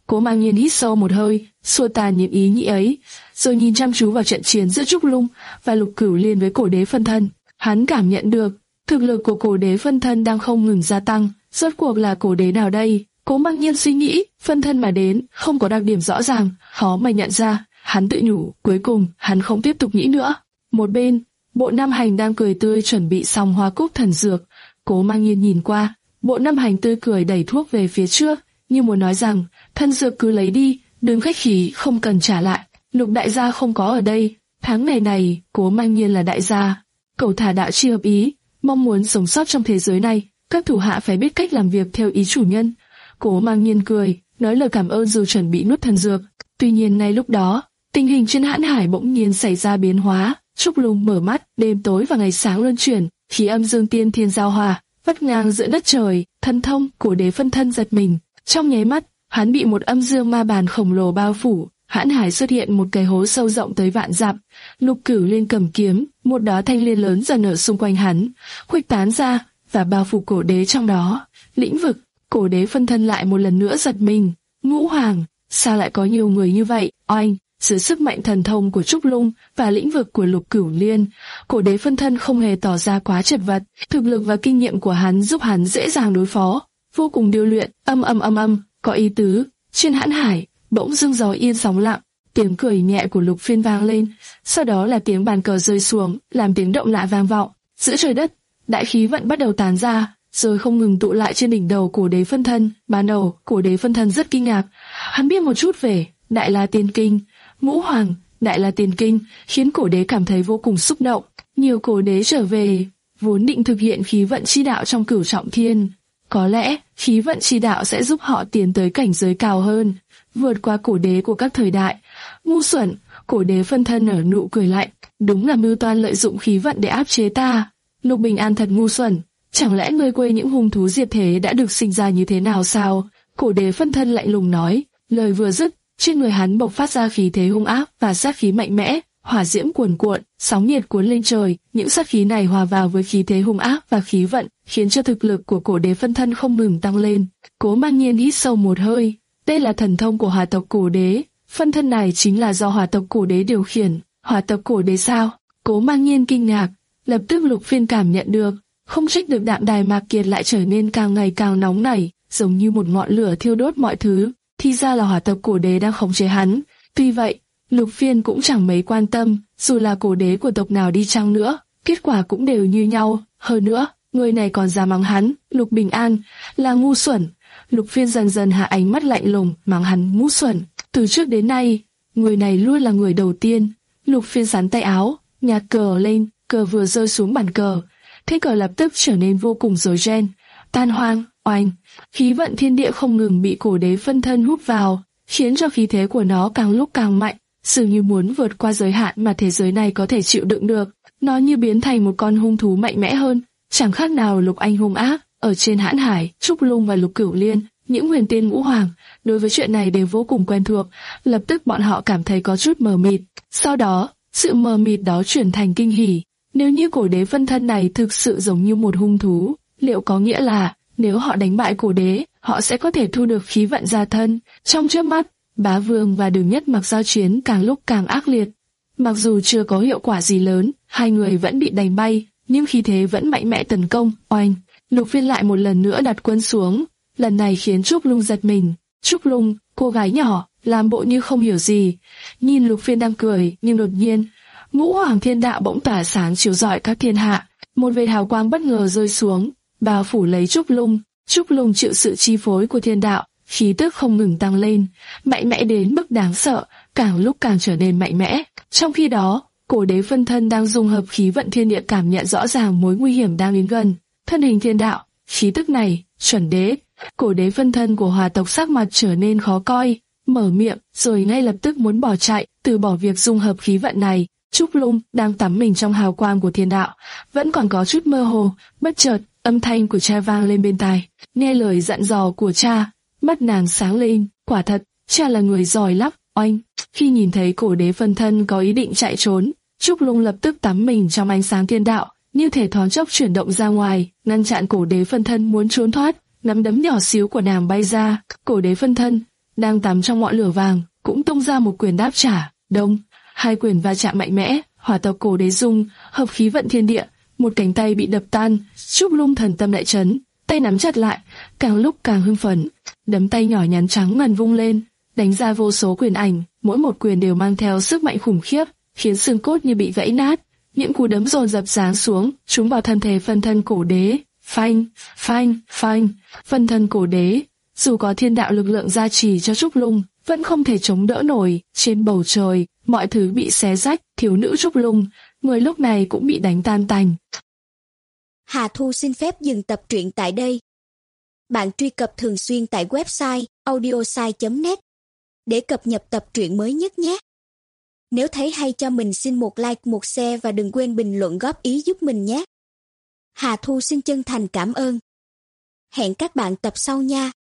Cố Mang Nhiên hít sâu một hơi, xua tan những ý nghĩ ấy, rồi nhìn chăm chú vào trận chiến giữa Trúc Lung và Lục Cửu Liên với Cổ Đế phân thân. Hắn cảm nhận được thực lực của Cổ Đế phân thân đang không ngừng gia tăng. Rốt cuộc là cổ đế nào đây? Cố Mang Nhiên suy nghĩ, phân thân mà đến, không có đặc điểm rõ ràng, khó mà nhận ra. Hắn tự nhủ, cuối cùng, hắn không tiếp tục nghĩ nữa. Một bên, Bộ Nam Hành đang cười tươi chuẩn bị xong hoa cúc thần dược. Cố Mang Nhiên nhìn qua, Bộ Nam Hành tươi cười đẩy thuốc về phía trước, như muốn nói rằng, thần dược cứ lấy đi, đừng khách khí, không cần trả lại. Lục đại gia không có ở đây, tháng ngày này, Cố Mang Nhiên là đại gia. Cậu thả đạo chi hợp ý, mong muốn sống sót trong thế giới này, các thủ hạ phải biết cách làm việc theo ý chủ nhân. Cố Mang Nhiên cười, nói lời cảm ơn dù chuẩn bị nuốt thần dược. Tuy nhiên ngay lúc đó, tình hình trên Hãn Hải bỗng nhiên xảy ra biến hóa. Trúc Lung mở mắt, đêm tối và ngày sáng luân chuyển, khí âm dương tiên thiên giao hòa, vắt ngang giữa đất trời. Thân thông, Cổ Đế phân thân giật mình. Trong nháy mắt, hắn bị một âm dương ma bàn khổng lồ bao phủ. Hãn Hải xuất hiện một cái hố sâu rộng tới vạn dặm. Lục Cửu Liên cầm kiếm, một đóa thanh liên lớn dần ở xung quanh hắn, khuếch tán ra và bao phủ Cổ Đế trong đó. Lĩnh vực, Cổ Đế phân thân lại một lần nữa giật mình. Ngũ Hoàng, sao lại có nhiều người như vậy? Oanh! Dưới sức mạnh thần thông của Trúc Lung và lĩnh vực của Lục Cửu Liên, Cổ Đế phân thân không hề tỏ ra quá chật vật. Thực lực và kinh nghiệm của hắn giúp hắn dễ dàng đối phó, vô cùng điêu luyện. Âm âm âm âm, có ý tứ. Trên Hãn Hải bỗng dưng gió yên sóng lặng, tiếng cười nhẹ của Lục Phiên vang lên, sau đó là tiếng bàn cờ rơi xuống, làm tiếng động lạ vang vọng. Giữa trời đất, đại khí vận bắt đầu tán ra, rồi không ngừng tụ lại trên đỉnh đầu Cổ Đế phân thân. Ban đầu, Cổ Đế phân thân rất kinh ngạc, hắn biết một chút về Đại La Tiên Kinh. Ngũ Hoàng, Đại La Tiên Kinh khiến Cổ Đế cảm thấy vô cùng xúc động. Nhiều cổ đế trở về, vốn định thực hiện khí vận chi đạo trong Cửu Trọng Thiên. Có lẽ, khí vận chi đạo sẽ giúp họ tiến tới cảnh giới cao hơn, vượt qua cổ đế của các thời đại. Ngu xuẩn, Cổ Đế phân thân nở nụ cười lạnh, đúng là mưu toan lợi dụng khí vận để áp chế ta. Lục Bình An thật ngu xuẩn, chẳng lẽ ngươi quên những hung thú diệt thế đã được sinh ra như thế nào sao? Cổ Đế phân thân lạnh lùng nói, lời vừa dứt, trên người hắn bộc phát ra khí thế hung ác và sát khí mạnh mẽ, hỏa diễm cuồn cuộn, sóng nhiệt cuốn lên trời. Những sát khí này hòa vào với khí thế hung ác và khí vận, khiến cho thực lực của Cổ Đế phân thân không ngừng tăng lên. Cố Mang Nhiên hít sâu một hơi, đây là thần thông của Hỏa tộc Cổ Đế, phân thân này chính là do Hỏa tộc Cổ Đế điều khiển. Hỏa tộc Cổ Đế sao? Cố Mang Nhiên kinh ngạc, lập tức Lục Phiên cảm nhận được, không trách được Đạm Đài Mạc Kiệt lại trở nên càng ngày càng nóng nảy, giống như một ngọn lửa thiêu đốt mọi thứ. Thì ra là Hỏa tộc Cổ Đế đang khống chế hắn. Tuy vậy, Lục Phiên cũng chẳng mấy quan tâm, dù là cổ đế của tộc nào đi chăng nữa, kết quả cũng đều như nhau. Hơn nữa, người này còn dám mắng hắn, Lục Bình An, là ngu xuẩn. Lục Phiên dần dần hạ ánh mắt lạnh lùng, mắng hắn ngu xuẩn. Từ trước đến nay, người này luôn là người đầu tiên. Lục Phiên sắn tay áo, nhặt cờ lên, cờ vừa rơi xuống bàn cờ, thế cờ lập tức trở nên vô cùng rối ren, tan hoang. Oanh, khí vận thiên địa không ngừng bị Cổ Đế phân thân hút vào, khiến cho khí thế của nó càng lúc càng mạnh, dường như muốn vượt qua giới hạn mà thế giới này có thể chịu đựng được. Nó như biến thành một con hung thú mạnh mẽ hơn, chẳng khác nào Lục Anh hung ác. Ở trên Hãn Hải, Trúc Lung và Lục Cửu Liên, những huyền tiên ngũ hoàng, đối với chuyện này đều vô cùng quen thuộc. Lập tức bọn họ cảm thấy có chút mờ mịt. Sau đó, sự mờ mịt đó chuyển thành kinh hỉ. Nếu như Cổ Đế phân thân này thực sự giống như một hung thú, liệu có nghĩa là nếu họ đánh bại cổ đế, họ sẽ có thể thu được khí vận gia thân? Trong chớp mắt, Bá Vương và Đường Nhất Mặc giao chiến càng lúc càng ác liệt. Mặc dù chưa có hiệu quả gì lớn, hai người vẫn bị đánh bay, nhưng khí thế vẫn mạnh mẽ tấn công. Oanh, Lục Phiên lại một lần nữa đặt quân xuống, lần này khiến Trúc Lung giật mình. Trúc Lung, cô gái nhỏ, làm bộ như không hiểu gì, nhìn Lục Phiên đang cười, nhưng đột nhiên, Ngũ Hoàng Thiên Đạo bỗng tỏa sáng chiếu rọi các thiên hạ, một vệt hào quang bất ngờ rơi xuống, bao phủ lấy Trúc Lung. Trúc Lung chịu sự chi phối của thiên đạo, khí tức không ngừng tăng lên, mạnh mẽ đến mức đáng sợ, càng lúc càng trở nên mạnh mẽ. Trong khi đó, Cổ Đế phân thân đang dung hợp khí vận thiên địa cảm nhận rõ ràng mối nguy hiểm đang đến gần. Thân hình thiên đạo, khí tức này, chuẩn đế. Cổ Đế phân thân của Hỏa tộc sắc mặt trở nên khó coi, mở miệng rồi ngay lập tức muốn bỏ chạy, từ bỏ việc dung hợp khí vận này. Trúc Lung đang tắm mình trong hào quang của thiên đạo, vẫn còn có chút mơ hồ. Bất chợt, âm thanh của cha vang lên bên tai. Nghe lời dặn dò của cha, mắt nàng sáng lên. Quả thật, cha là người giỏi lắm. Oanh, khi nhìn thấy Cổ Đế phân thân có ý định chạy trốn, Trúc Lung lập tức tắm mình trong ánh sáng thiên đạo, như thể thoáng chốc chuyển động ra ngoài, ngăn chặn Cổ Đế phân thân muốn trốn thoát. Nắm đấm nhỏ xíu của nàng bay ra. Cổ Đế phân thân, đang tắm trong ngọn lửa vàng, cũng tung ra một quyền đáp trả. Đông, hai quyền va chạm mạnh mẽ, hỏa tộc cổ đế rung, hợp khí vận thiên địa, một cánh tay bị đập tan. Trúc Lung thần tâm đại chấn, tay nắm chặt lại, càng lúc càng hưng phấn, đấm tay nhỏ nhắn trắng ngần vung lên, đánh ra vô số quyền ảnh, mỗi một quyền đều mang theo sức mạnh khủng khiếp, khiến xương cốt như bị gãy nát. Những cú đấm dồn dập giáng xuống, trúng vào thân thể phân thân cổ đế. Phanh, phanh, phanh, phân thân cổ đế, dù có thiên đạo lực lượng gia trì cho Trúc Lung, vẫn không thể chống đỡ nổi. Trên bầu trời, mọi thứ bị xé rách, thiếu nữ Trúc Lung, người lúc này cũng bị đánh tan tành. Hà Thu xin phép dừng tập truyện tại đây. Bạn truy cập thường xuyên tại website audiosai chấm net để cập nhật tập truyện mới nhất nhé. Nếu thấy hay cho mình xin một like, một share và đừng quên bình luận góp ý giúp mình nhé. Hà Thu xin chân thành cảm ơn. Hẹn các bạn tập sau nha.